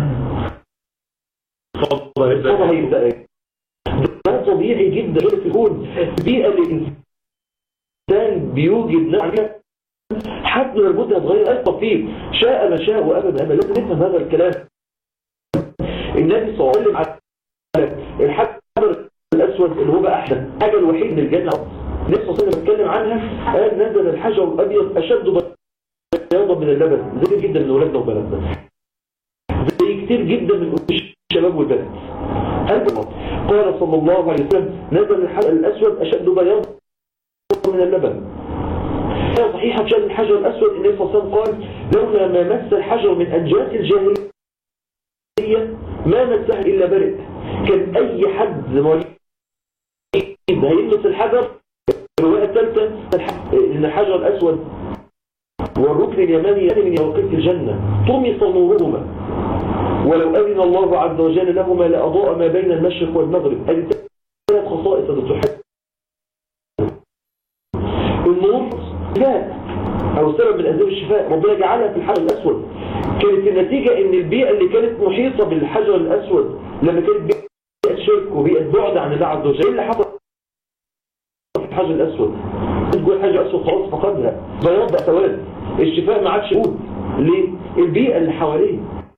الصدى هيبدا ايه؟ ده طبيعي جدا في الكون. البيئه اللي الانسان بيوجد نفسه حد لابد هتغير أي طبيب شاء ما شاء وأبدا أبدا. لازم نفهم هذا الكلام. النبي صلى الله عليه وسلم على الحجر الأسود اللي هو بقى أحسن حاجة الوحيد من الجنة. النبي صلى الله عليه وسلم اتكلم عنها قال نزل الحجر الأبيض أشد بياضا من اللبن. زي جدا من أولادنا وبلدنا زي كتير جدا من الشباب والبنات. قال صلى الله عليه وسلم نزل الحجر الأسود أشد بياضا من اللبن. صحيحة في الحجر الأسود النبي صلى الله عليه وسلم قال لولا ما مس الحجر من أنجاس الجاهلية ما مسه إلا برئ. كان أي حد مريض هيلمس الحجر. الرواية الثالثة إن الحجر الأسود والركن اليماني من يواقيت الجنة طمس نورهما ولو أذن الله عز وجل لهما لأضاء ما بين المشرق والمغرب. هذه ثلاث خصائص لتحب النور شفاء او سبب من اسباب الشفاء ربنا جعلها في الحجر الاسود. كانت النتيجة ان البيئة اللي كانت محيطة بالحجر الاسود لما كانت بيئة شرك وبيئة بعد عن الله عز وجل اللي حصل في الحجر الاسود جوه الحجر الاسود خلاص فقدها بياض بقى سواد. الشفاء ما عادش موجود. ليه؟ البيئة اللي حواليه.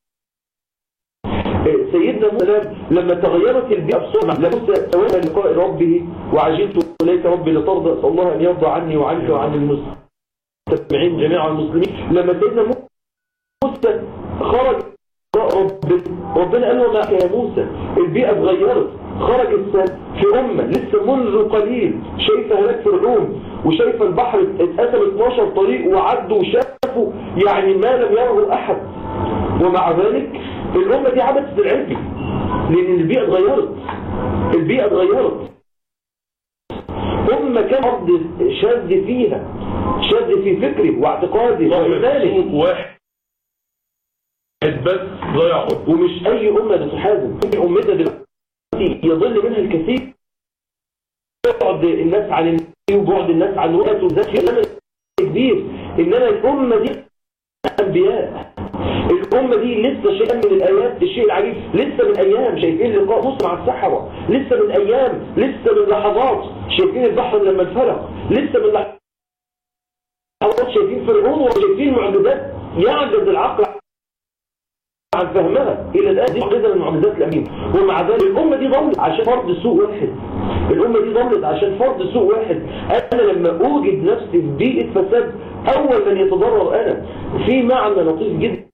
سيدنا موسى لما تغيرت البيئة بسرعة لموسى توجه لقاء ربه وعجلت إليك ربي لترضى أسأل الله أن يرضى عني وعنك وعن المستمعين جميع المسلمين. لما سيدنا موسى خرج ربنا قال له معك يا موسى البيئة اتغيرت. خرج في أمة لسه منذ قليل شايفة هناك فرعون وشايفة البحر اتقسم اتناشر طريق وعدوا وشافوا يعني ما لم يره أحد. ومع ذلك الأمة دي عبدت العجل لأن البيئة اتغيرت. البيئة اتغيرت. أمة كان أرض شاذ فيها شاذ في فكره واعتقاده وإيمانه واحد بس ضيع. ومش أي أمة بتحازم. أمتها دلوقتي يضل منها الكثير. بعد الناس عن النبي وبعد الناس عن وقت وذات كبير. إنما الأمة دي أنبياء. الأمة دي لسه شيء من الآيات. الشيء العجيب لسه من أيام شايفين لقاء موسى مع السحرة. لسه من أيام لسه من لحظات شايفين البحر لما اتفلق. لسه من لحظات شايفين فرعون وشايفين معجزات يعجز العقل عن فهمها. إلى الآن دي معجزة من المعجزات الأمين. ومع ذلك الأمة دي ضلت عشان فرض سوء واحد. الأمة دي ضلت عشان فرض سوء واحد. أنا لما أوجد نفسي في بيئة فساد أول من يتضرر أنا. في معنى لطيف جدا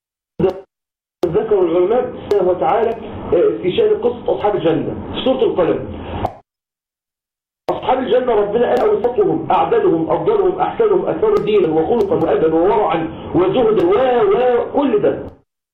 ذكر العلماء سبحانه وتعالى في شأن قصة أصحاب الجنة في سورة القلم. أصحاب الجنة ربنا قال أوسطهم أعدلهم أفضلهم أحسنهم أكثر دينا وخلقا وأبا وورعا وزهدا وكل ده.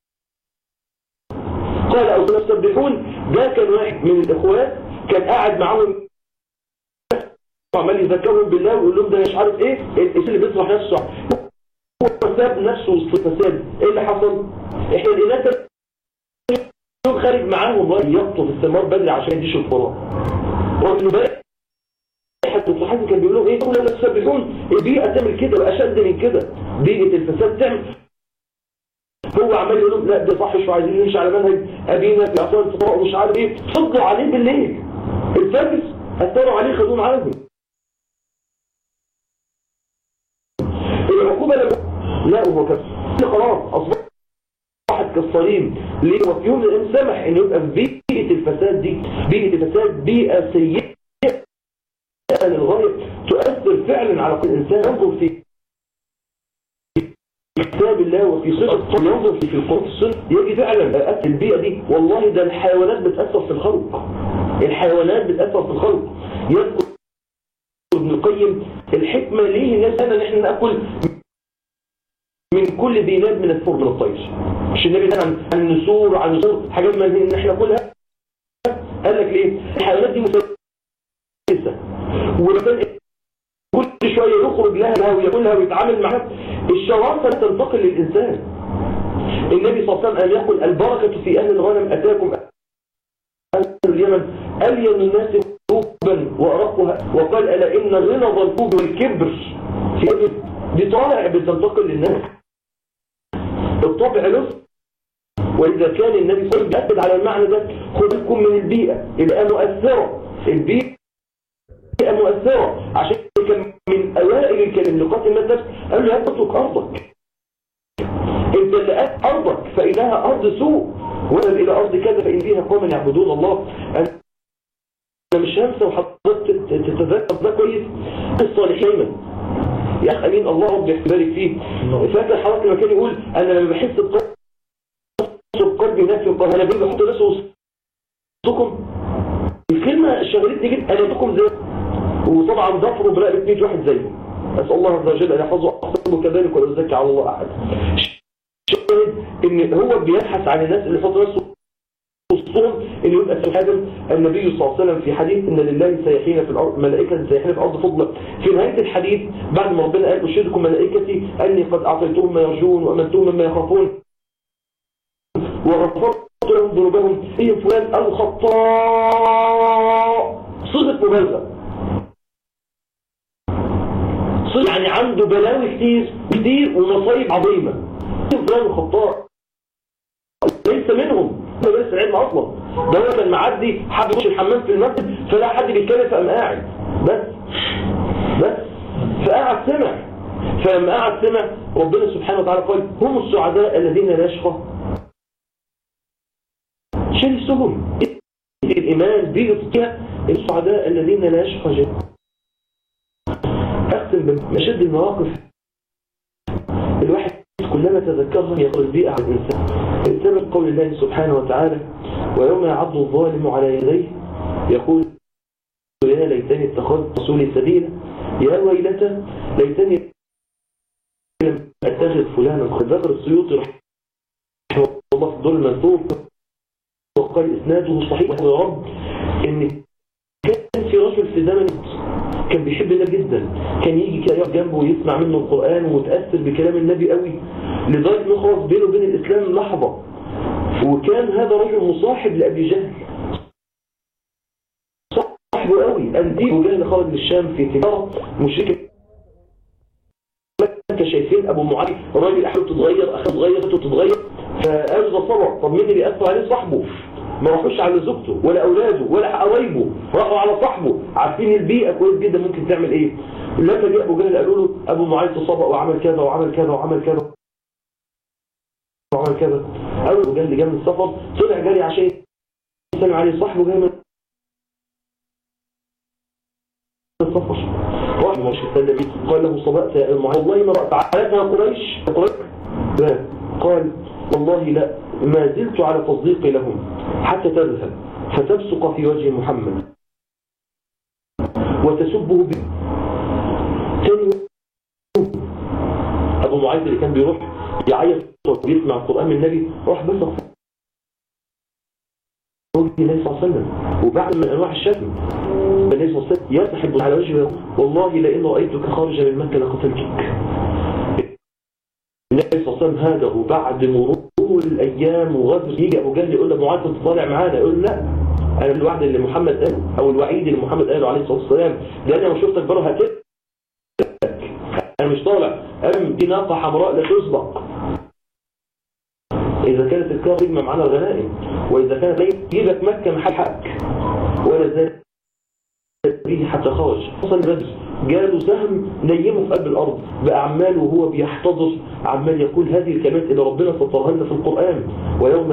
قال أو تسبحون. ده كان واحد من الإخوات كان قاعد معاهم عمال يذكرهم بالله ويقول لهم ده مش عارف إيه اللي بيصلح نفسه هو ساب نفسه وسط الفساد. إيه اللي حصل؟ إحنا لقيناه يوم خارج معاهم يقطف الثمار بدري عشان يديش القرآن. وإنه بقى حتى الصحابي كان بيقول لهم إيه قولوا لا تسبحون. البيئة تعمل كده وأشد من كده. بيئة الفساد تعمل. هو عمال يقول لهم لا ده صح شو عايزين نمشي على منهج أبينا في عصار الفطراء ومش عارف إيه. فضلوا عليه بالليل الفجر أثروا عليه خدوه معاهم. العقوبة لا هو كده خلاص أصبحت كالصليم. ليه؟ وفي يوم من الأيام سمح إنه يبقى في بيئة الفساد دي. بيئة الفساد بيئة سيئة للغاية تؤثر فعلا على كل إنسان. ينظر في كتاب الله وفي صفة ينظر في القرآن السنة يجي فعلا أثر البيئة دي. والله ده الحيوانات بتأثر في الخلق. الحيوانات بتأثر في الخلق. يذكر ابن القيم الحكمة ليه الناس أنا نحن نأكل من كل ذي ناب من الثور من الطير. مش النبي ده عن النسور عن النسور حاجات ما ان احنا ناكلها. قال لك ليه؟ الحيوانات دي مفترسة ولما كل شوية يخرج لها وياكلها ويتعامل معها. الشراسة تنتقل للإنسان. النبي صلى الله عليه وسلم يقول البركة في أهل الغنم أتاكم أهل اليمن ألين الناس قلوبا وأرقها، وقال ألا إن غلظ القلوب والكبر في دي طالع بتنتقل للناس. الطبع لص، وإذا كان النبي صلى الله عليه وسلم يأكد على المعنى ده خذكم من البيئة، البيئة مؤثرة، البيئة مؤثرة. عشان كان من أوائل الكلام لقاتل الناس قال له اترك أرضك، انت اللي أرضك فإنها أرض سوء، وذهب إلى أرض كذا فإن فيها قوم يعبدون الله. أنا مش هنسى وحضرت تتذكر ده كويس الصالحين يا أخي أمين الله رب يحتبارك فيه. فاكر حضرتك لما كان يقول أنا لما بحس بقلبي هناك في القرآن أنا بقول بحط ناس وسطكم، الكلمة شغلتني جدا أنا بكم زي، وطبعا ضفر وبلاقي مية واحد زيه. أسأل الله عز وجل أن يحفظه أحسنه كذلك ولا يزكي على الله أحد. شاهد إن هو بيبحث عن الناس اللي فضل نفسه وسطهم اللي يبقى سبحانه. النبي صلى الله عليه وسلم في حديث إن لله سيحين في الأرض ملائكة سيحين في الأرض فضلا، في نهاية الحديث بعد ما ربنا قال أشهدكم ملائكتي أني قد أعطيتهم ما يرجون وأمنتهم مما يخافون وغفرت لهم ذنوبهم فيهم فلان الخطاء، صيغة مبالغة، صيغة يعني عنده بلاوي كتير كتير ومصايب عظيمة، فلان الخطاء ليس منهم، ده ليس العلم اصلا، ده هو كان معدي حد يخش الحمام في المسجد فلا حد بيتكلم فقام قاعد بس بس فقعد سمع، فلما قعد سمع ربنا سبحانه وتعالى قال هم السعداء الذين لا يشقى شلسهم الإيمان بيطيع السعداء الذين لا يشقى جدا. أختم بمشد المواقف الواحد كلما تذكرها يقول البيئة على الإنسان. اتبع قول الله سبحانه وتعالى ويوم يعض الظالم على يديه يقول يا ليتني اتخذت رسولي سبيلا يا ويلتى ليتني لم اتخذ فلانا. قد ذكر السيوطي رحمه الله في الدور المنثور وقال اسناده صحيح يا رب ان كان في رجل في زمن كان بيحب الله جدا، كان يجي كده يقعد جنبه ويسمع منه القرآن ومتأثر بكلام النبي قوي لدرجة انه خلاص بينه وبين الإسلام لحظة. وكان هذا رجل مصاحب لأبي جهل، صاحبه قوي أنديه. وجهل خرج للشام في تجارة مشركة مكة، شايفين أبو معاذ راجل أحلته تتغير أخذ تتغير تتغير فقالوا ده صبر، طب مين اللي بيأثر عليه؟ صاحبه. ما راحوش على زوجته ولا أولاده ولا قرايبه، راحوا على صاحبه. عارفين البيئة كويس جدا ممكن تعمل إيه. لما جاء أبو جهل قالوا له أبو معاذ تصبأ وعمل كذا وعمل كذا وعمل كذا وعمل كذا. قالوا أبو جهل جاء من السفر طلع جري عشان يسلم عليه، صاحبه جاي من السفر راح مش يسلم، قال له صبأت يا معاذ والله ما رأت عادتها قريش قريش لا. قال والله لا ما زلت على تصديقي لهم حتى تذهب فتبصق في وجه محمد وتسبه به. تاني أبو معاذ اللي كان بيروح يعيط ويسمع القرآن من النبي راح بصق في وجه النبي صلى الله عليه وسلم، وبعد من أنواع الشتم النبي صلى الله عليه وسلم يسحب على وجهه والله لئن رأيتك خارجا من مكة لقتلتك. النبي صلى الله عليه وسلم هذا وبعد مرور الأيام وغدر يجي أبو جهل يقول له معاذ كنت طالع معانا، يقول لا أنا الوعد اللي محمد قاله أو الوعيد اللي محمد قاله عليه الصلاة والسلام ده أنا لو شفتك بره هتلك أنا مش طالع. أم دي ناقة حمراء لا تسبق، إذا كانت الكار تجمع معنا الغنائم وإذا كانت ليس يجيبك مكة محل حقك ولا زال به حتى خرج. وصل بدر جاله سهم نيمه في قلب الأرض بأعماله وهو بيحتضر عمال يقول هذه الكلمات اللي ربنا سطرها لنا في القرآن ويوم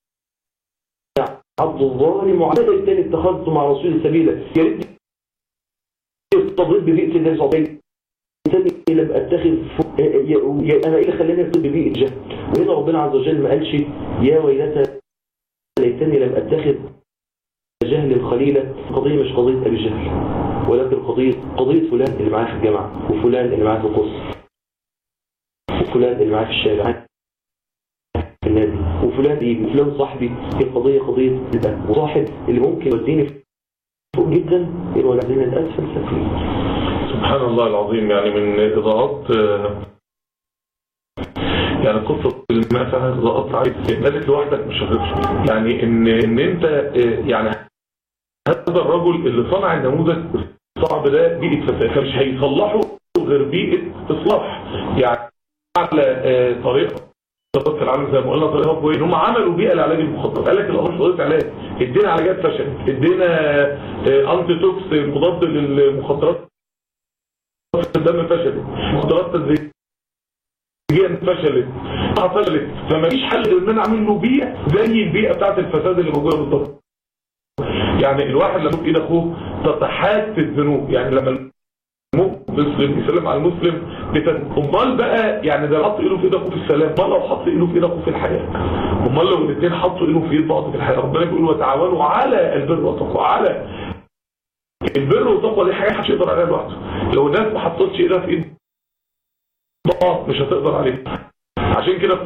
يعض الظالم على التاني اتخذت مع رسول سبيلا. يا ريت يستضيف ببيئة النبي صلى الله عليه وسلم لم اتخذ انا ايه اللي خلاني اكتب ببيئة جهل. وهنا ربنا عز وجل ما قالش يا ويلتى ليتني لم اتخذ جهل الخليلة. قضية مش قضية أبي جهل ولكن قضية قضية فلان اللي معاه في الجامعة وفلان اللي معاه في القصر وفلان اللي معاه في الشارع في النادي وفلان دي وفلان صاحبي. هي قضية قضية وصاحب اللي ممكن يوديني فوق جدا ولا عايزين نتأسفل سفلين. سبحان الله العظيم. يعني من إضاءات يعني قصه الماء فعلا ضغطت عليك مالك لوحدك مش هتفشل. يعني ان ان انت يعني هذا الرجل اللي صنع النموذج الصعب ده بيئه فساد، فمش هيصلحه غير بيئه اصلاح. يعني على طريقه في العالم زي ما قلنا طريقه كويسه، هم عملوا بيئه لعلاج المخدرات. قال لك الامر مش قضيه علاج، ادينا علاجات فشلت، ادينا انتي توكس مضاد للمخدرات في الدم فشلت، مخدرات تدريجيا فشلت فشلت فما فيش حل غير ان انا اعمل له بيئه زي البيئه بتاعت الفساد اللي موجوده بالضبط. يعني الواحد لما ايد اخوه تتحات الذنوب، يعني لما المسلم يسلم على المسلم امال بقى يعني ده حط ايده في ايد اخوه في السلام، امال لو حط ايده في ايد اخوه في الحياه، امال لو الاثنين حطوا ايدهم في ايد بعض في الحياه. ربنا بيقول وتعاونوا على البر والتقوى. على البر والتقوى دي حاجه محدش يقدر عليها لوحده، لو الناس ما حطتش ايدها في ايد بعض مش هتقدر عليها. عشان كده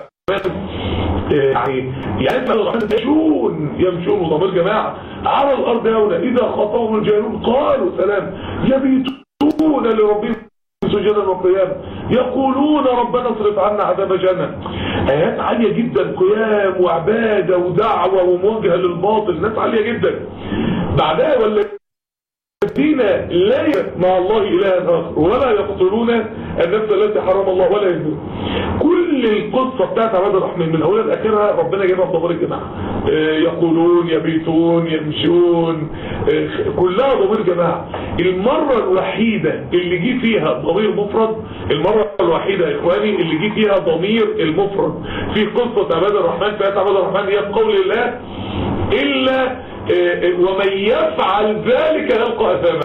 يعني يعني انت يمشون يمشون وضمير جماعه على الارض هنا اذا خطاهم الجاهلون قالوا سلام يبيتون لربهم سجدا وقياما يقولون ربنا اصرف عنا عذاب جهنم. ايات عاليه جدا، قيام وعباده ودعوه ومواجهه للباطل، ناس عاليه جدا. بعدها ولا الذين لا مع الله إلها آخر ولا يقتلون النفس التي حرم الله ولا يزنون. كل القصة بتاعت عباد الرحمن من أولها لآخرها ربنا جايبها بضمير الجماعة. يقولون يبيتون يمشون كلها ضمير جماعة. المرة الوحيدة اللي جه فيها ضمير مفرد، المرة الوحيدة يا إخواني اللي جه فيها ضمير المفرد في قصة عباد الرحمن، فات عباد الرحمن هي بقول الله إلا ومن يفعل ذلك يلقى أثاما.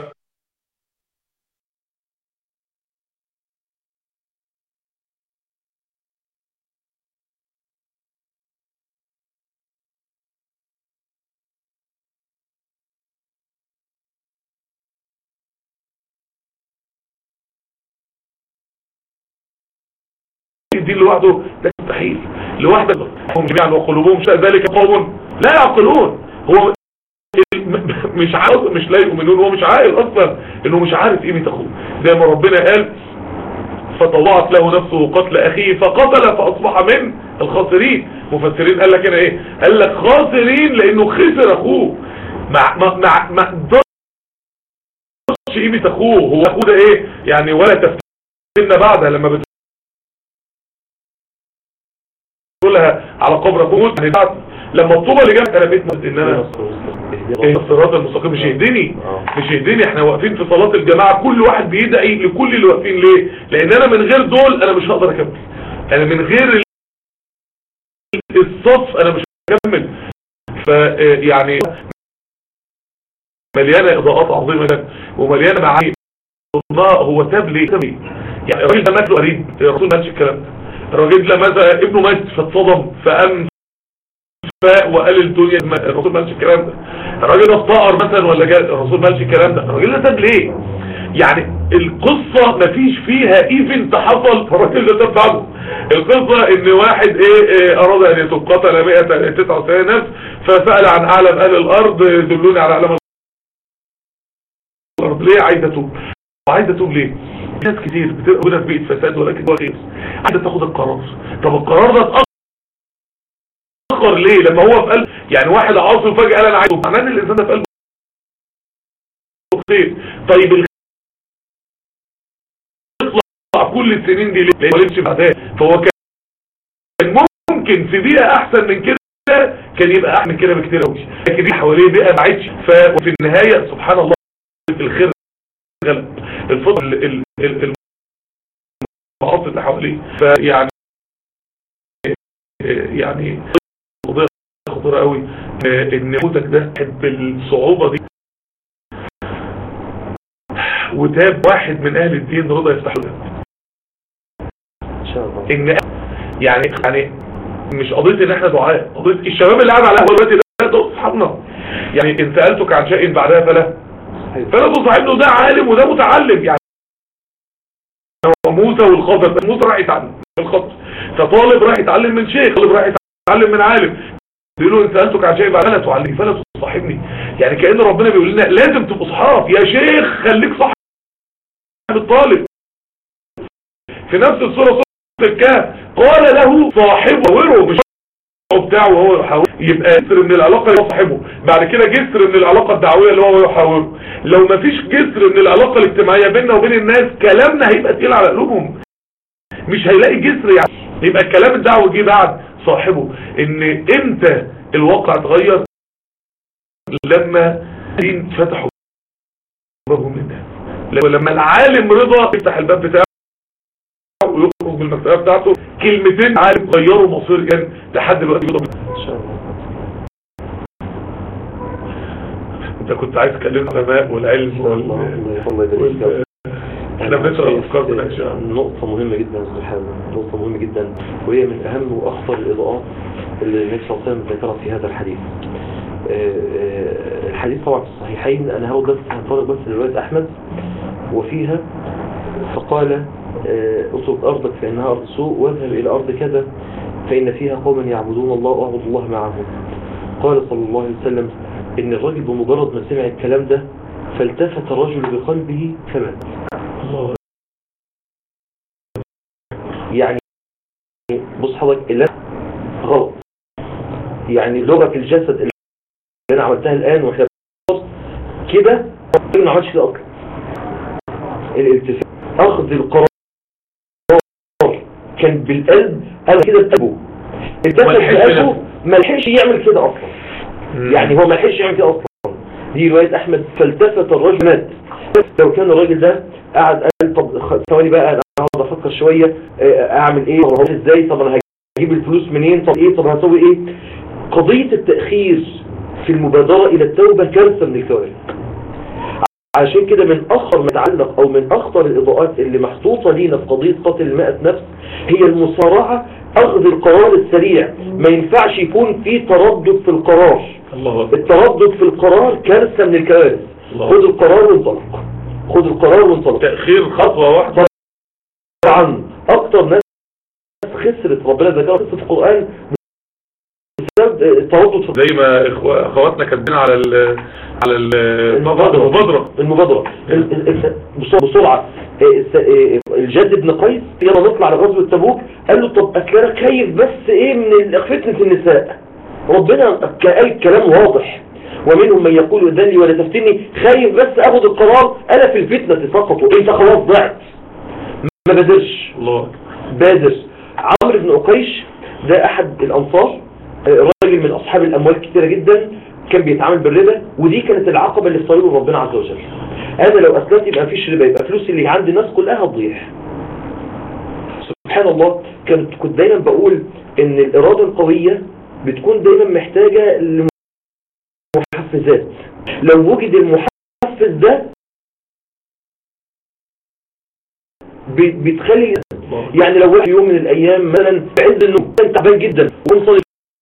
دي لوحده ده مستحيل لوحده. هم جميعا وقلوبهم ذلك قوم لا يعقلون. هو مش عاوز مش لا يؤمنون، هو مش عاقل اصلا انه مش عارف قيمه اخوه. زي ما ربنا قال فطوعت له نفسه قتل اخيه فقتل فاصبح من الخاسرين. مفسرين قال لك هنا ايه؟ قال لك خاسرين لانه خسر اخوه. مع ما ما ما قدرش قيمه اخوه. هو اخوه ده ايه يعني؟ ولا تفتنا بعدها لما بتقولها على قبر اخوه يعني بعد لما الطوبه اللي جت انا بقيت ان انا ايه الصراط المستقيم مش يهدني مش يهدني. احنا واقفين في صلاه الجماعه كل واحد بيدعي لكل اللي واقفين. ليه؟ لان انا من غير دول انا مش هقدر اكمل. انا من غير الصف انا مش هكمل. فيعني مليانه اضاءات عظيمه ومليانه معاني. هو تاب ليه؟ يعني الراجل ده مات له قريب، الرسول ما قالش الكلام ده. الراجل ده مثلا ابنه مات فاتصدم فقام وقال الدنيا، الرسول ما قالش الكلام ده. الراجل ده افتقر مثلا ولا جاء، الرسول ما قالش الكلام ده. الراجل ده تاب ليه؟ يعني القصه ما فيش فيها ايفنت حصل فالراجل ده تاب بعده. القصه ان واحد ايه, إيه اراد ان يتقتل مئة وتسعة وتسعين نفس فسال عن اعلم اهل الارض دلوني على اعلم الارض. ليه عايز اتوب؟ عايز اتوب ليه؟ ناس كتير بتبقى في بيئه فساد ولكن هو خير، عايزه تاخد القرار. طب القرار ده اتاخر ليه؟ لما هو في قلب يعني واحد عاصي وفجاه قال انا عايز، معناه ان الانسان ده في قلبه خير. طيب يطلع كل السنين دي ليه؟ ما يمشي بعدها. فهو كان ممكن في بيئه احسن من كده كان يبقى احسن من كده بكتير قوي، لكن دي حواليه بيئه ما عادش. ففي النهايه سبحان الله الخير غلب الفضل المعاصي اللي حواليه. فيعني يعني قضيه خطيره قوي ان نموذج ده بالصعوبه دي وتاب واحد من اهل الدين رضا يفتح له ان شاء الله. ان يعني يعني مش قضيه ان احنا دعاء، قضيه الشباب اللي قاعد على القهوه دلوقتي ده اصحابنا. يعني ان سالتك عن شيء بعدها فلا فلا تصاحبه. ده عالم وده متعلم. يعني موسى والخضر، موسى راح يتعلم من الخضر، فطالب راح يتعلم من شيخ، طالب راح يتعلم من عالم. بيقولوا ان سالتك عن شيء بعدها لا تعلمني فلا تصاحبني. يعني كأن ربنا بيقول لنا لازم تبقوا اصحاب. يا شيخ خليك صاحب الطالب. في نفس السوره سوره الكهف قال له صاحبه مش بتاعه وهو يحاوره، يبقى جسر من العلاقة اللي هو صاحبه. بعد كده جسر من العلاقة الدعوية اللي هو يحاوره. لو مفيش جسر من العلاقة الاجتماعية بيننا وبين الناس كلامنا هيبقى تقيل على قلوبهم، مش هيلاقي جسر. يعني يبقى الكلام الدعوي جه بعد صاحبه. ان امتى الواقع اتغير؟ لما دين فتحوا بابهم للناس، لما العالم رضا يفتح الباب بتاعه ويخرج من المكتبه بتاعته كلمتين عالم غيروا مصير كان لحد دلوقتي. ان شاء الله. انت كنت عايز تكلمنا عن العلماء والعلم وال الله يبارك. احنا بنشرح افكار بالاشياء. نقطه مهمه جدا يا استاذ حازم، نقطه مهمه جدا، وهي من اهم واخطر الاضاءات اللي النبي صلى الله عليه وسلم ذكرها في هذا الحديث. الحديث طبعا في الصحيحين، انا هقول بس هنفرق بس لروايه احمد وفيها فقال اترك ارضك فانها ارض سوء واذهب الى ارض كذا فان فيها قوما يعبدون الله واعبد الله معهم. قال صلى الله عليه وسلم ان الرجل بمجرد ما سمع الكلام ده فالتفت الرجل بقلبه فمات. الله. يعني بص حضرتك اللي غلط، يعني لغة الجسد اللي انا عملتها الان واحنا كده ما عملش كده اصلا. الالتفات اخذ القرار كان بالقلب، انا كده بقلبه التفت بقلبه ما لحقش يعمل كده اصلا. يعني هو ما لحقش يعمل كده اصلا. دي رواية احمد فالتفت الرجل مات. لو كان الراجل ده قاعد قال طب ثواني بقى انا هقعد افكر شويه اعمل ايه طب ازاي طب انا هجيب الفلوس منين طب ايه طب هسوي ايه. قضيه التاخير في المبادره الى التوبه كارثه من الكوارث. عشان كده من اخر ما يتعلق او من اخطر الاضاءات اللي محطوطه لينا في قضيه قتل المئة نفس هي المسارعه، اخذ القرار السريع. ما ينفعش يكون في تردد في القرار. الله. التردد في القرار كارثه من الكوارث. خد القرار وانطلق، خد القرار وانطلق. تأخير خطوة واحدة. طبعا اكتر ناس خسرت ربنا ذكرها في القرآن بسبب التردد زي ما اخواتنا كاتبين على ال على المبادرة المبادرة المبادرة بسرعة. الجد بن قيس يلا نطلع لغزوة تبوك، قال له طب انا خايف بس ايه من فتنة النساء. ربنا قال كلام واضح، ومنهم من يقول اذن لي ولا تفتني، خايف بس اخذ القرار انا في الفتنة سقطوا انت خلاص ضعت ما بادرش. الله. بادر. عمرو بن عقيش ده احد الانصار، راجل من اصحاب الاموال كتيرة جدا، كان بيتعامل بالربا، ودي كانت العقبة اللي افترضه ربنا عز وجل. انا لو اسلمت يبقى مفيش ربا، يبقى فلوسي اللي عند الناس كلها تضيع. سبحان الله. كنت كنت دايما بقول ان الاراده القويه بتكون دايما محتاجه لمحفزات. لو وجد المحفز ده بتخلي يعني لو واحد يوم من الايام مثلا في عز النوم كان تعبان جدا ومصلي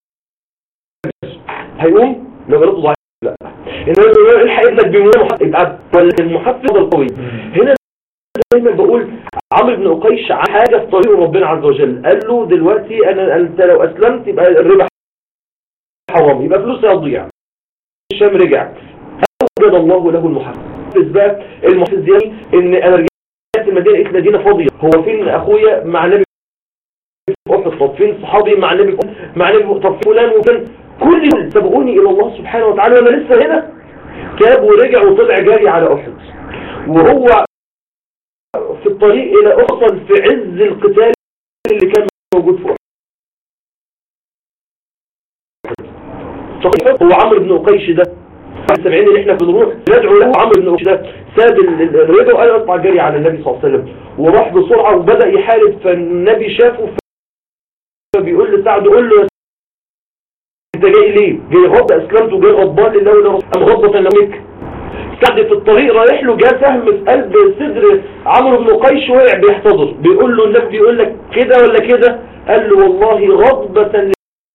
هيقوم لو غلطه ضعيف لا انه الحق ابنك بيموت يبقى المحفز القوي. هنا دايما بقول عمرو بن عقيش حاجه في طريق ربنا عز وجل، قال له دلوقتي انا انت لو اسلمت يبقى الربا حرام يبقى فلوسي هتضيع. الشام رجع اوجد الله له المحفز. بقى المحفز يعني ان انا رجعت المدينه لقيت المدينه فاضيه، هو فين اخويا مع النبي في احد، طب فين صحابي مع النبي مع النبي، طب فلان وفلان كل دول سبقوني الى الله سبحانه وتعالى وانا لسه هنا. تاب ورجع وطلع جاري على احد، وهو في الطريق الى احد في عز القتال اللي كان موجود في احد. هو عمرو بن عقيش ده السبعين اللي احنا بنروح ندعو له، عمرو بن عقيش ده ساب الربا وقال اطلع جري على النبي صلى الله عليه وسلم، وراح بسرعه وبدا يحارب. فالنبي شافه فبيقول لسعد قول له انت جاي ليه؟ جاي غضب اسلمت وجاي غضبان لله ولا ام غضبة لك. سعد في الطريق رايح له جاء سهم في قلب صدر عمرو بن عقيش وقع بيحتضر، بيقول له النبي بيقول لك كده ولا كده؟ قال له والله غضبة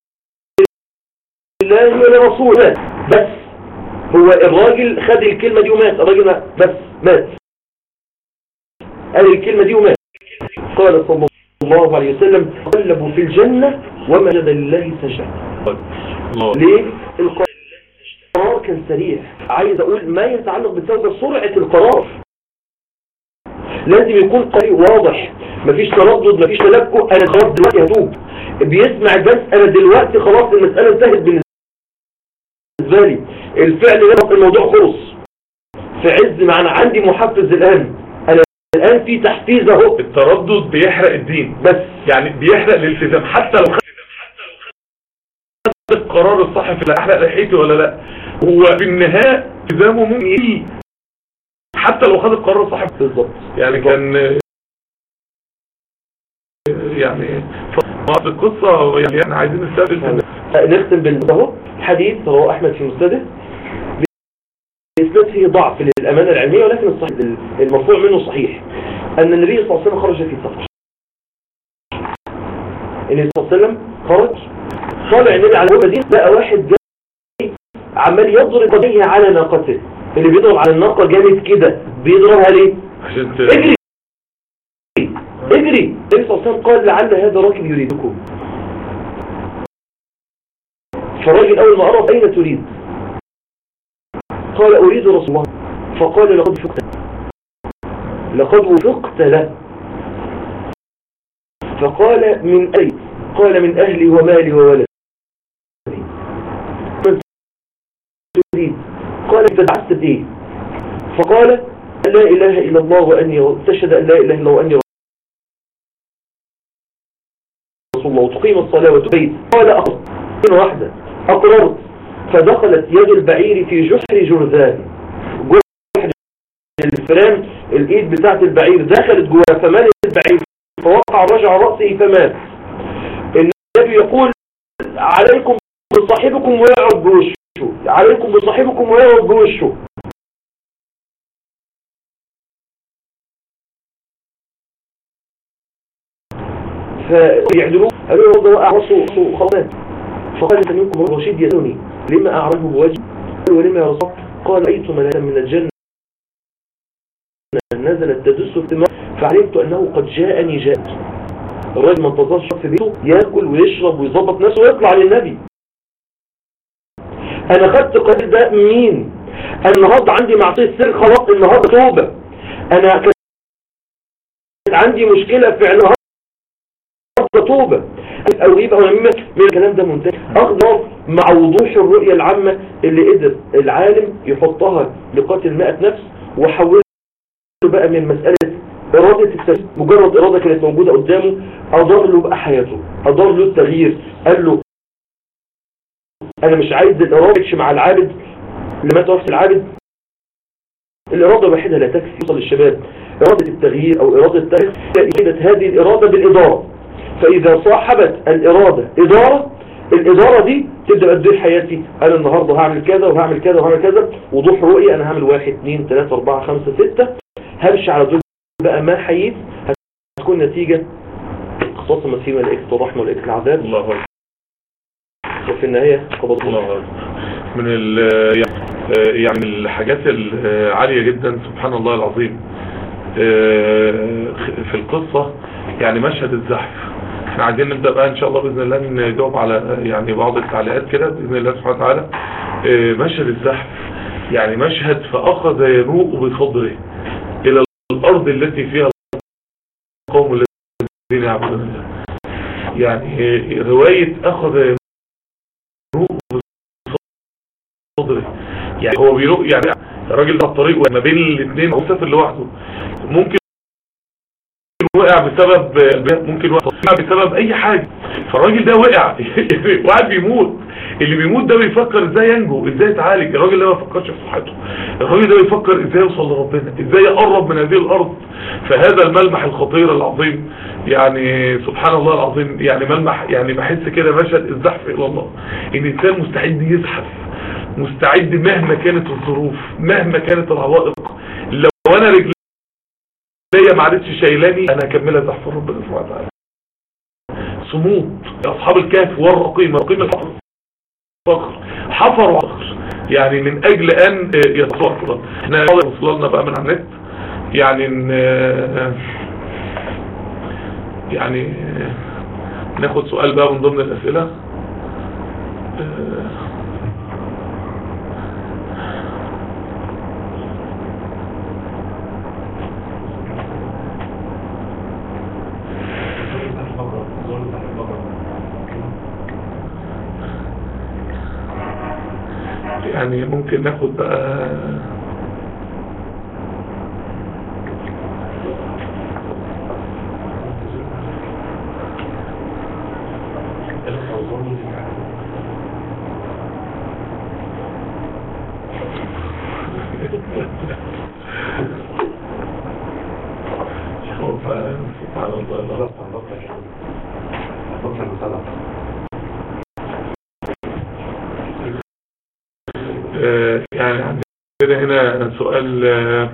لله ولرسوله. بس هو الراجل خد الكلمة دي ومات، الراجل بس مات قال الكلمة دي ومات. قال صلى الله عليه وسلم قلبوا في الجنة وما جد لله سجد. ليه؟ القرار كان سريع. عايز اقول ما يتعلق بالتوبة سرعة القرار. لازم يكون طريق واضح، مفيش تردد، مفيش تلكؤ. انا خلاص دلوقتي هتوب، بيسمع الدرس، انا دلوقتي خلاص المسألة انتهت بالنسبة لي، الفعل ده الموضوع خلص. في عز ما انا عندي محفز الان، انا الان في تحفيز اهو. التردد بيحرق الدين، بس يعني بيحرق الالتزام. حتى لو خدت القرار الصح في اللي احرق لحيتي ولا لا، هو في النهاية التزامه ممكن يجي حتى لو خد القرار الصح. بالظبط. يعني بالضبط. كان يعني بعض القصة يعني احنا عايزين نستقبل نختم بالمده. حديث رواه احمد في مسنده بإثبات فيه ضعف للأمانة العلمية، ولكن الصحيح المرفوع منه صحيح، أن النبي صلى الله عليه وسلم خرج في سفر. النبي صلى الله عليه وسلم خرج، طالع النبي على المدينة، لقى واحد جاي عمال يضرب قديه على ناقته. اللي بيضرب على الناقة جامد كده بيضربها ليه؟ عشان ت... اجري اجري. النبي صلى الله عليه وسلم قال لعل هذا راكب يريدكم. فالراجل أول ما قرب أين تريد؟ قال أريد رسول الله. فقال لقد وفقت لقد وفقت له. فقال من أي؟ قال من أهلي ومالي وولدي. من تريد؟ قال تدعست بإيه؟ فقال لا إله إلا الله وأني تشهد أن لا إله إلا الله وأني رسول الله وتقيم الصلاة وتبيت. قال أقرر واحدة أقررت. فدخلت يد البعير في جحر جرذان، جحر الفرام، الايد بتاعت البعير دخلت جواها فمات البعير، فوقع رجع رأسه فمات. النبي يقول عليكم بصاحبكم ويعرض بوشه، عليكم بصاحبكم ويعرض بوشه. فيعدلوه قالوا له ده وقع رأسه خلاص. فقال منكم الرشيد يسألني لما أعرضه بوجهي؟ قال ولما يا رسول؟ قال أيت ملائكة من الجنة نزلت تدس في الماء فعلمت أنه قد جاءني جاء. الراجل ما انتظرش في بيته يأكل ويشرب ويظبط نفسه ويطلع للنبي. أنا خدت قرار ده مين؟ النهاردة عندي معصية سر، خلاص النهاردة توبة. أنا كانت عندي مشكلة في النهاردة توبة. أو يبقى من الكلام ده منتهي. أخضر مع وضوح الرؤية العامة اللي قدر العالم يحطها لقاتل مئة نفس، وحوله بقى من مسألة إرادة التغيير، مجرد إرادة كانت موجودة قدامه، أضر له بقى حياته، أضر له التغيير. قال له أنا مش عايز الإرادة مع العابد لما توفي العابد. الإرادة الوحيدة لا تكفي يوصل للشباب، إرادة التغيير أو إرادة التغيير تأكيدت هذه الإرادة بالإدارة. فإذا صاحبت الإرادة إدارة، الإدارة دي تبدأ تدير حياتي. أنا النهاردة هعمل كذا وهعمل كذا وهعمل كذا، وضوح رؤية. أنا هعمل واحد اثنين ثلاثة أربعة خمسة ستة، همشي على دول بقى ما حييت، هتكون نتيجة خاصة فيما ملائكة الرحمة وملائكة العذاب. الله أكبر. وفي النهاية قبض الله من ال يعني الحاجات العالية جدا سبحان الله العظيم في القصة. يعني مشهد الزحف، احنا عايزين نبدأ بقى ان شاء الله بإذن الله نجاوب على يعني بعض التعليقات كده بإذن الله سبحانه وتعالى. مشهد الزحف يعني مشهد فأخذ ينوء بصدره إلى الأرض التي فيها القوم الذين يعبدون الله. يعني رواية أخذ ينوء بصدره، يعني هو بيروق، يعني الراجل ده الطريق وما بين الاثنين هو مسافر لوحده، ممكن وقع بسبب ممكن وقع بسبب اي حاجة، فالراجل ده وقع وقاعد بيموت. اللي بيموت ده بيفكر ازاي ينجو، ازاي يتعالج. الراجل ده ما بيفكرش في صحته، الراجل ده بيفكر ازاي يوصل لربنا، ازاي يقرب من هذه الارض. فهذا الملمح الخطير العظيم يعني سبحان الله العظيم، يعني ملمح، يعني بحس كده مشهد الزحف الى الله. ان الانسان مستعد يزحف، مستعد مهما كانت الظروف، مهما كانت العوائق. لو انا رجلي ما عادتش شايلاني انا هكملها زحف ربنا سبحانه وتعالى. صمود اصحاب الكهف والرقيم، رقيم الحفر حفر وعصر، يعني من اجل ان يتصور فرص. احنا وصلنا بقى من على النت، يعني ان يعني ناخد سؤال بقى من ضمن الاسئله. يعني ممكن ناخد بقى سبحان الله. يعني عندنا هنا سؤال.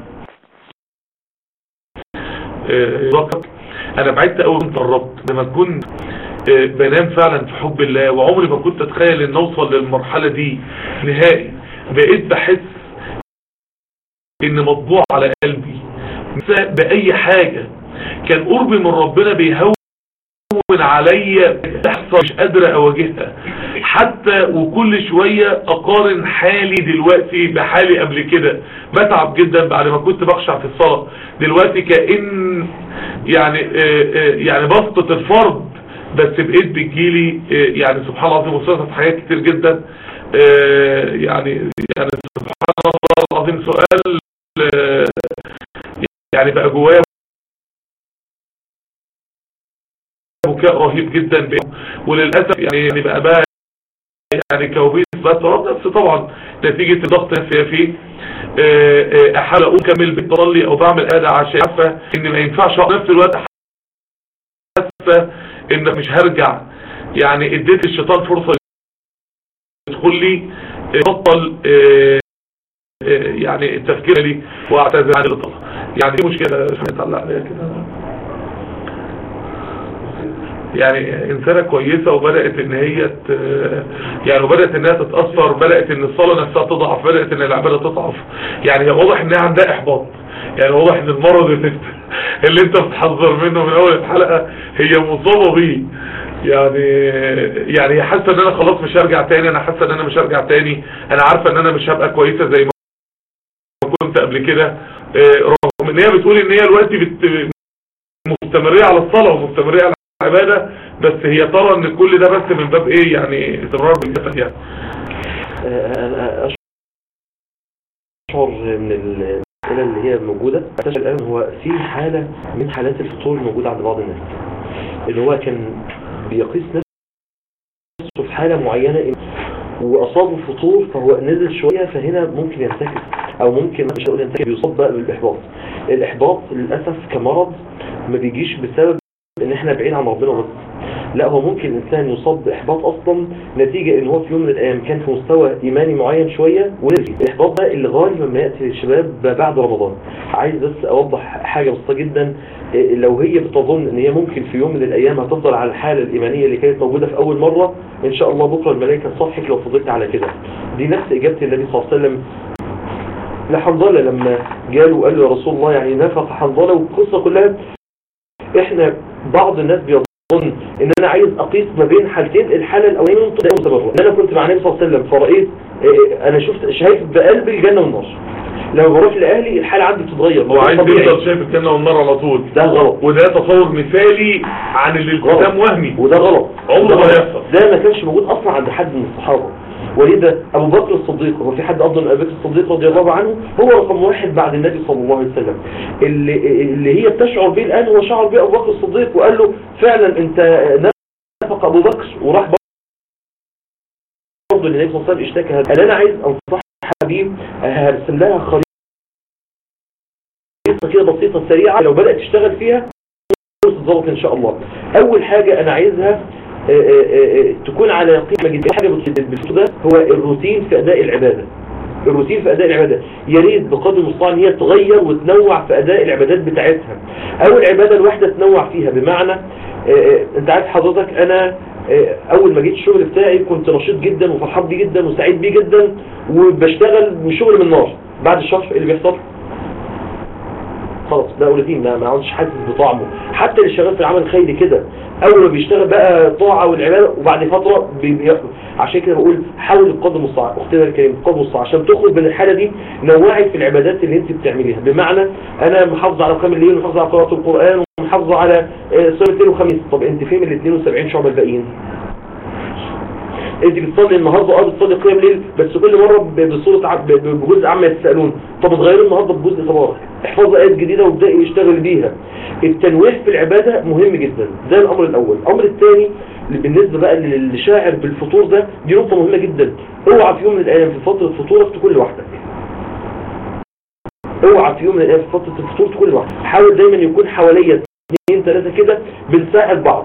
انا بعدت اول كنت قربت لما كنت بنام فعلا في حب الله، وعمري ما كنت اتخيل ان اوصل للمرحلة دي نهائي. بقيت بحس ان مطبوع على قلبي بأي حاجة. كان قربي من ربنا بيهون عليا تحصل مش قادرة اواجهها حتى، وكل شوية اقارن حالي دلوقتي بحالي قبل كده. بتعب جدا بعد ما كنت بخشع في الصلاة، دلوقتي كأن يعني يعني بسطة الفرض بس بقيت بتجيلي يعني سبحان الله العظيم وصلت في حاجات كتير جدا. يعني يعني سبحان الله العظيم سؤال يعني بقى جوايا بكاء رهيب جدا، وللأسف يعني بقى بقى يعني كوابيس بس رد نفسي طبعا نتيجة الضغط النفسي فيه. احاول اقوم كمل بطلي او بعمل اداء عشان عارفه ان ما ينفعش في نفس الوقت حاسه ان مش هرجع. يعني اديت الشيطان فرصة يدخل لي بطل يعني التفكير لي واعتذر عن الغلط. يعني دي مشكلة نطلع عليها كده. يعني انسانة كويسة وبدأت ان هي يعني وبدأت انها تتأثر، بدأت ان الصلاة نفسها تضعف، بدأت ان العبادة تضعف. يعني هي واضح انها عندها احباط، يعني واضح ان المرض اللي انت, اللي انت بتحذر منه من اول الحلقة هي مصابة بيه. يعني يعني هي حاسة ان انا خلاص مش هرجع تاني، انا حاسة ان انا مش هرجع تاني، انا عارفة ان انا مش هبقى كويسة زي ما كنت قبل كده. رغم ان هي بتقول ان هي دلوقتي بت... مستمرية على الصلاة ومستمرية على العبادة، بس هي ترى ان كل ده بس من باب ايه؟ يعني استمرار بالجسد. يعني انا اشعر من الاسئله اللي هي موجوده الان هو في حاله من حالات الفطور الموجوده عند بعض الناس، اللي هو كان بيقيس نفسه في حاله معينه واصابه فطور فهو نزل شويه، فهنا ممكن ينتكس او ممكن مش هقول ينتكس، بيصاب بقى بالاحباط. الاحباط للاسف كمرض ما بيجيش بسبب ان احنا بعيد عن ربنا بس، لا هو ممكن الانسان يصاب باحباط اصلا نتيجة ان هو في يوم من الايام كان في مستوى ايماني معين شوية ونزل. الاحباط ده اللي غالبا ما ياتي للشباب بعد رمضان. عايز بس اوضح حاجة بسيطة جدا، لو هي بتظن ان هي ممكن في يوم من الايام هتفضل على الحالة الايمانية اللي كانت موجودة في اول مرة، ان شاء الله بكرة الملائكة تصحك لو فضلت على كده. دي نفس اجابة النبي صلى الله عليه وسلم لحنظلة لما جاله وقال له يا رسول الله يعني نافق حنظلة، والقصة كلها احنا بعض الناس بيظن ان انا عايز اقيس ما بين حالتين، الحالة الاولانية ان انا كنت مع النبي صلى الله عليه وسلم فرأيت انا شفت شايف بقلبي الجنة والنار، لما بروح لاهلي الحالة عندي بتتغير. هو عايز يفضل شايف الجنة والنار على طول، ده غلط، وده تصور مثالي عن الالتزام وهمي، وده غلط، عمره ما يحصل. ده ما كانش موجود اصلا عند حد من الصحابة. ولذا ابو بكر الصديق، هو في حد افضل من ابو بكر الصديق رضي الله عنه؟ هو رقم واحد بعد النبي صلى الله عليه وسلم. اللي, اللي هي بتشعر به الان هو شعر به ابو بكر الصديق، وقال له فعلا انت نافق ابو بكر، وراح برضه للنبي صلى الله عليه وسلم اشتكى هذا. قال انا عايز انصح حبيب هرسم لها خريطه كده بسيطه سريعه، لو بدات تشتغل فيها تتظبط ان شاء الله. اول حاجه انا عايزها آآ آآ تكون على قيمة جديدة. حاجة بالفطور ده هو الروتين في أداء العبادة، الروتين في أداء العبادة يا ريت بقدر المستطاع ان هي تغير وتنوع في أداء العبادات بتاعتها، أو العبادة الواحدة تنوع فيها. بمعنى آآ أنت عارف حضرتك أنا أول ما جيت الشغل بتاعي كنت نشيط جدا وفرحان بيه جدا وسعيد بيه جدا وبشتغل من شغل من نار. بعد الشهر ايه اللي بيحصل؟ خلاص ده روتين، ما عادش حاسس بطعمه. حتى اللي شغال في العمل الخيري كده اول ما بيشتغل بقى طاعه والعباده وبعد فتره بياخد. عشان كده بقول حاول بقدر المستطاع اختنا الكريم بقدر المستطاع عشان تخرج من الحاله دي نوعي في العبادات اللي انت بتعمليها. بمعنى انا محافظه على قيام الليل ومحافظه على قراءه القران ومحافظه على صلاه الاثنين والخميس. طب انت فين ال اثنين وسبعين شعبه الباقيين؟ انت بتصلي النهارده اه بتصلي قيام ليل بس كل مره بصوره ع... بجزء عما يتسالون، طب اتغيري النهارده بجزء تبارك، احفظي ايات جديده وابداي اشتغلي بيها. التنويه في العباده مهم جدا، ده الامر الاول. الامر الثاني بالنسبه بقى للشاعر بالفطور ده، دي نقطه مهمه جدا. اوعى في يوم من الايام في فتره فطورك تكون لوحدك، اوعى في يوم من الايام في فتره الفطور تكون لوحدك. حاول دايما يكون حواليا اثنين ثلاثه كده بنساعد بعض،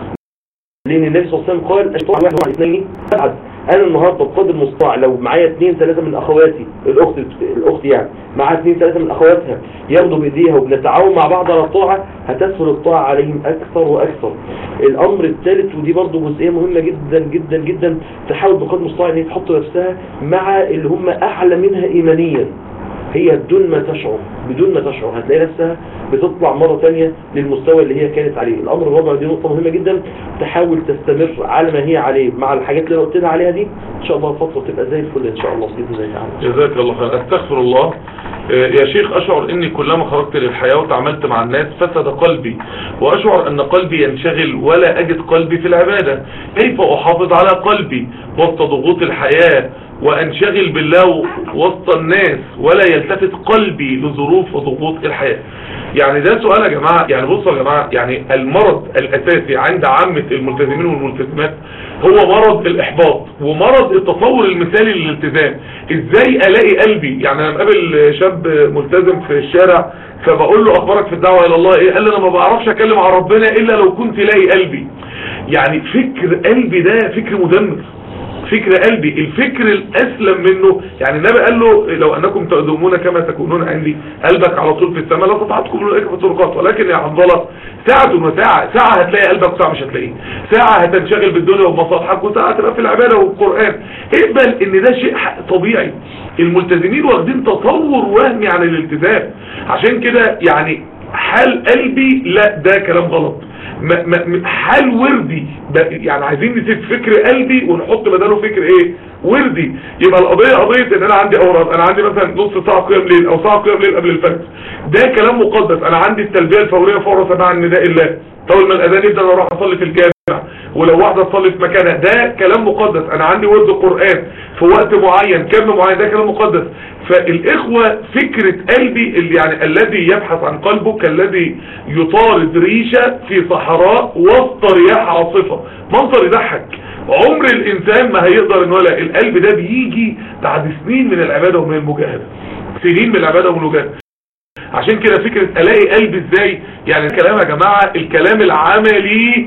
لان النبي صلى الله عليه وسلم قال الشيطان واحد على اثنين ابعد. انا النهارده بقدر المستطاع لو معايا اثنين ثلاثه من اخواتي، الاخت الاخت يعني معاها اثنين ثلاثه من اخواتها ياخدوا بايديها وبنتعاون مع بعض على الطاعه، هتسهل الطاعه عليهم اكثر واكثر. الامر الثالث ودي برضه جزئيه مهمه جدا جدا جدا، تحاول بقدر المستطاع ان هي تحط نفسها مع اللي هم اعلى منها ايمانيا، هي بدون ما تشعر بدون ما تشعر هتلاقي نفسها بتطلع مرة تانية للمستوى اللي هي كانت عليه. الامر الرابع دي نقطة مهمة جدا، تحاول تستمر على ما هي عليه مع الحاجات اللي انا قلت لها عليها دي، ان شاء الله الفترة تبقى زي الفل ان شاء الله باذن الله تعالى. جزاك الله خير. استغفر الله. يا شيخ اشعر اني كلما خرجت للحياة وتعاملت مع الناس فسد قلبي، واشعر ان قلبي ينشغل ولا اجد قلبي في العبادة، كيف احافظ على قلبي وسط ضغوط الحياة وانشغل بالله وسط الناس ولا يلتفت قلبي لظروف وضغوط الحياة؟ يعني ده سؤال يا جماعة. يعني بصوا يا جماعة، يعني المرض الاساسي عند عامة الملتزمين والملتزمات هو مرض الاحباط ومرض التصور المثالي للالتزام. ازاي الاقي قلبي؟ يعني انا مقابل شاب ملتزم في الشارع فبقول له اخبارك في الدعوة الى الله ايه؟ قال لي انا ما بعرفش اكلم عن ربنا الا لو كنت لاقي قلبي. يعني فكر قلبي ده فكر مدمر، فكر قلبي. الفكر الاسلم منه يعني النبي قال له لو انكم تؤذمون كما تكونون عندي، قلبك على طول في السماء لا تطعتكم الملائكه في الطرقات، ولكن يا حنظله ساعة وساعة، ساعة هتلاقي قلبك وساعة مش هتلاقيه، ساعة هتنشغل بالدنيا وبمصالحك وساعة تبقى في العبادة والقرآن. اقبل ان ده شيء طبيعي. الملتزمين واخدين تصور وهمي عن الالتزام، عشان كده يعني حال قلبي لا ده كلام غلط. ما ما حال وردي يعني عايزين نسيب فكر قلبي ونحط بداله فكر ايه؟ وردي. يبقى القضية قضية ان انا عندي اوراد، انا عندي مثلا نص ساعة قيام ليل او ساعة قيام ليل قبل الفجر، ده كلام مقدس. انا عندي التلبية الفورية فور سماع النداء الله، اول ما الاذان يبدا انا اروح اصلي في الجامع، ولو واحدة تصلي في مكانها، ده كلام مقدس. انا عندي ورد قرآن في وقت معين كم معين، ده كلام مقدس. فالاخوة فكرة قلبي اللي يعني الذي يبحث عن قلبه كالذي يطارد ريشة في صحراء وسط رياح عاصفة، منظر يضحك. عمر الانسان ما هيقدر ان ولا القلب ده بيجي بعد سنين من العبادة ومن المجاهدة، سنين من العبادة ومن المجاهدة. عشان كده فكرة الاقي قلبي ازاي؟ يعني الكلام يا جماعة الكلام العملي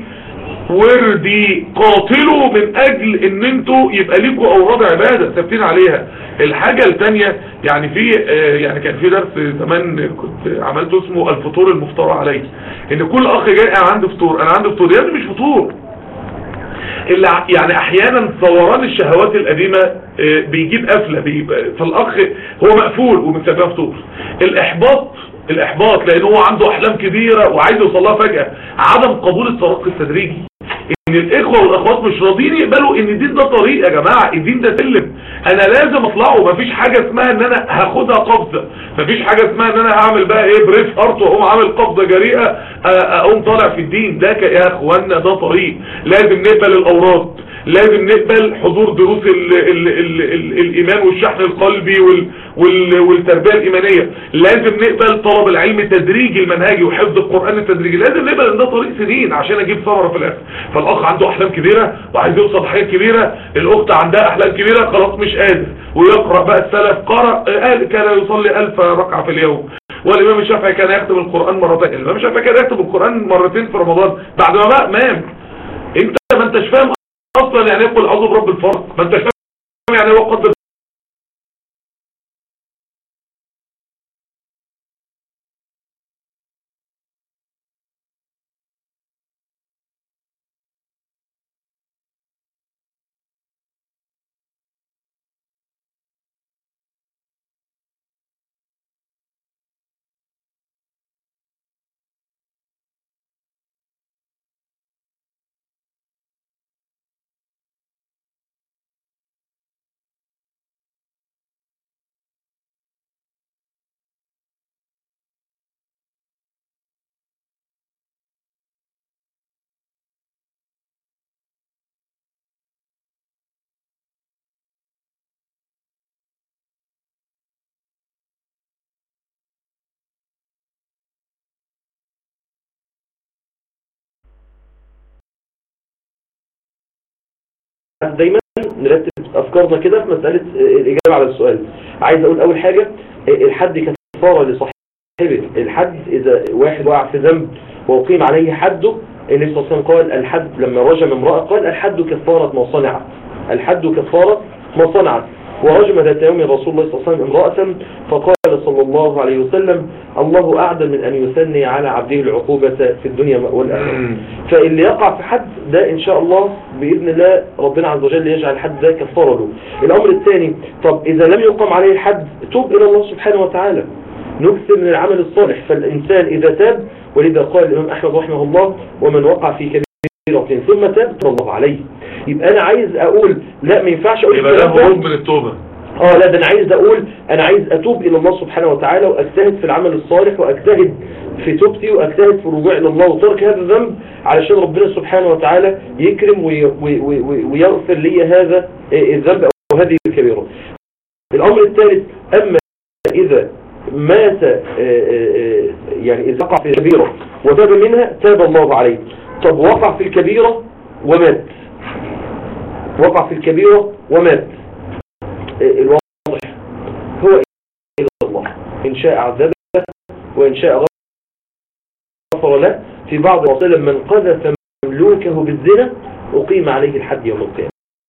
وردي، قاتلوا من اجل ان انتوا يبقى ليكوا اوراد عبادة ثابتين عليها. الحاجة الثانية يعني في يعني كان في درس زمان كنت عملته اسمه الفطور المفترى عليه، ان كل اخ جاي انا عندي فطور انا عندي فطور، يعني مش فطور. اللي يعني احيانا صوران الشهوات القديمة بيجيب قفلة، فالاخ هو مقفول ومسميه فطور. الاحباط الاحباط لانه هو عنده احلام كبيرة وعايز يوصلها فجأة، عدم قبول الترقي التدريجي، ان الاخوة والاخوات مش راضيين يقبلوا ان الدين ده طريق. يا جماعة الدين ده سلم، انا لازم اطلعه. مفيش حاجة اسمها ان انا هاخدها قبضة، مفيش حاجة اسمها ان انا هعمل بقى ايه بريف ارت واقوم عامل قبضة جريئة اقوم طالع في الدين. ده يا اخوانا ده طريق. لازم نقبل الاوراد، لازم نقبل حضور دروس ال ال ال ال الايمان والشحن القلبي وال وال والتربية الايمانية، لازم نقبل طلب العلم التدريجي المنهجي وحفظ القرآن التدريجي، لازم نقبل ان ده طريق سنين عشان اجيب ثمرة في الاخر. فالاخ عنده احلام كبيرة وعايز يوصل لحاجات كبيرة، الاخت عندها احلام كبيرة خلاص مش قادر، ويقرأ بقى السلف قرأ قال كان يصلي الف ركعة في اليوم، والامام الشافعي كان يختم القرآن مرتين، الامام الشافعي كان يختم القرآن مرتين في رمضان بعد ما بقى مام. انت ما انتش فاهم اصلا يعني يقول اعوذ برب الفلق، ما انتش فاهم يعني هو قدر دايما نرتب افكارنا كده في مسألة الاجابة على السؤال. عايز اقول اول حاجة الحد كفارة لصاحبه. الحد اذا واحد وقع في ذنب وقيم عليه حده، النبي صلى الله عليه وسلم قال الحد لما رجم امرأة قال الحد كفارة ما صنعت. الحد كفارة ما صنعت. ورجم ذات يوم رسول الله صلى الله عليه وسلم امرأة فقال صلى الله عليه وسلم الله أعدل من أن يثني على عبده العقوبة في الدنيا والآخرة. فاللي يقع في حد ده إن شاء الله بإذن الله ربنا عز وجل يجعل الحد ده كفارة له. الأمر الثاني، طب إذا لم يقام عليه الحد توب إلى الله سبحانه وتعالى، نكثر من العمل الصالح. فالإنسان إذا تاب، ولذا قال الإمام أحمد رحمه الله ومن وقع في كبيرة ثم تاب الله عليه. يبقى أنا عايز أقول لا ما ينفعش أقول يبقى ده هروب من التوبة. اه لا ده انا عايز اقول انا عايز اتوب الى الله سبحانه وتعالى واجتهد في العمل الصالح واجتهد في توبتي واجتهد في الرجوع الى الله وترك هذا الذنب علشان ربنا سبحانه وتعالى يكرم وي وي وي ويغفر لي هذا الذنب او هذه الكبيرة. الامر الثالث، اما اذا مات يعني اذا وقع في الكبيرة وتاب منها تاب الله عليه. طب وقع في الكبيرة ومات، وقع في الكبيرة ومات، الواضح هو إلى الله إن شاء عذبه وإن شاء غفر له. في بعض الوصول من قذف مملوكه بالزنا أقيم عليه الحد يوم القيامة.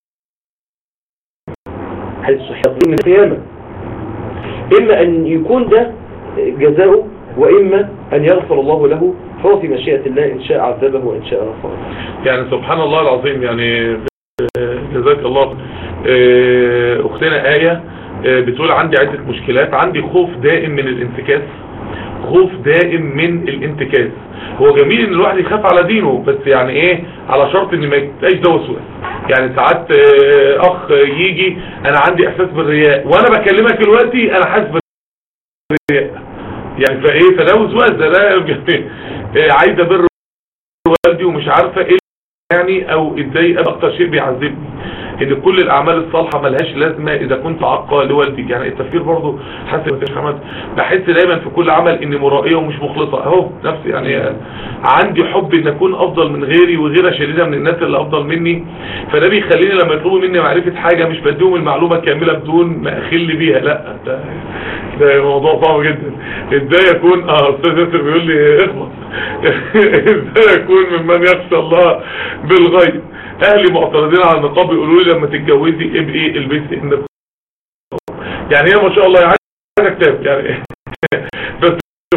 حديث صحيح من القيامة. إما أن يكون ده جزاؤه وإما أن يغفر الله له، فهو في مشيئة الله إن شاء عذبه وإن شاء غفر له. يعني سبحان الله العظيم. يعني جزاك الله. اختنا آية بتقول عندي عدة مشكلات، عندي خوف دائم من الانتكاس، خوف دائم من الانتكاس. هو جميل ان الواحد يخاف على دينه، بس يعني ايه على شرط ان ما يبقاش ده وسواس. يعني ساعات اخ يجي انا عندي احساس بالرياء وانا بكلمك دلوقتي انا حاسس بالرياء، يعني فايه فده وسواس، ده ده عايز ابر والدي ومش عارفه ايه يعني او ازاي. اكتر شيء بيعذبني ان كل الاعمال الصالحه ملهاش لازمه اذا كنت عاقه لوالدي. يعني التفكير برضه حسب يا محمد، بحس دايما في كل عمل اني مرائيه ومش مخلصه اهو نفسي. يعني عندي حب ان اكون افضل من غيري وغيرة شديده من الناس اللي افضل مني، فده بيخليني لما يطلبوا مني معرفه حاجه مش بديهم المعلومه كامله بدون ما اخل بيها. لا ده ده موضوع صعب جدا. ازاي اكون اه استاذ ياسر بيقول لي اخلص ازاي اكون ممن يخشى الله بالغيب. اهلي معترضين على النقاب، يقولوا لي لما تتجوزي ابقي البسي النقاب. يعني هي ما شاء الله عايزه كتاب يعني بس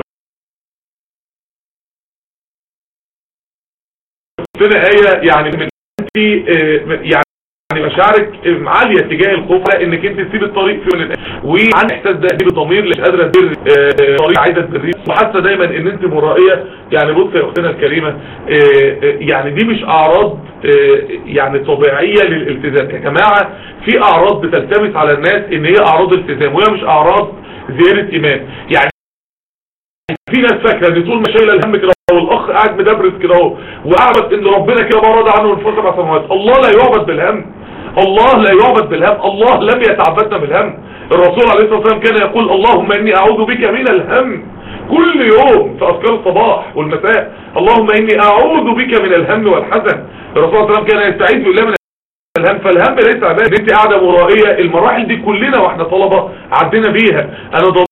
هنا هي يعني من انت يعني مشاعرك عاليه تجاه الخوف انك انت تسيب الطريق في من وعن احساس ده بضمير مش قادره تبر طريق عايزه تبريه، وحاسه دايما ان انت مرائيه. يعني بص يا اختنا الكريمه، يعني دي مش اعراض يعني طبيعيه للالتزام يا جماعه. في اعراض بتلتبس على الناس ان هي اعراض التزام وهي مش اعراض زياده ايمان. يعني في ناس فاكره ان طول ما شايله الهم كده والاخ قاعد مدبرس كده اهو وقعد ان ربنا كده بقى راضي عنه من فوق سبع سماوات. الله لا يعبد بالهم، الله لا يعبد بالهم، الله لم يتعبدنا بالهم. الرسول عليه الصلاه والسلام كان يقول اللهم اني اعوذ بك من الهم كل يوم في اذكار الصباح والمساء. اللهم اني اعوذ بك من الهم والحزن. الرسول صلى الله عليه وسلم كان يستعيذ بالله من الهم. فالهم ليس عباده. انت قاعده مرائيه، المراحل دي كلنا واحنا طلبه عدينا بيها. انا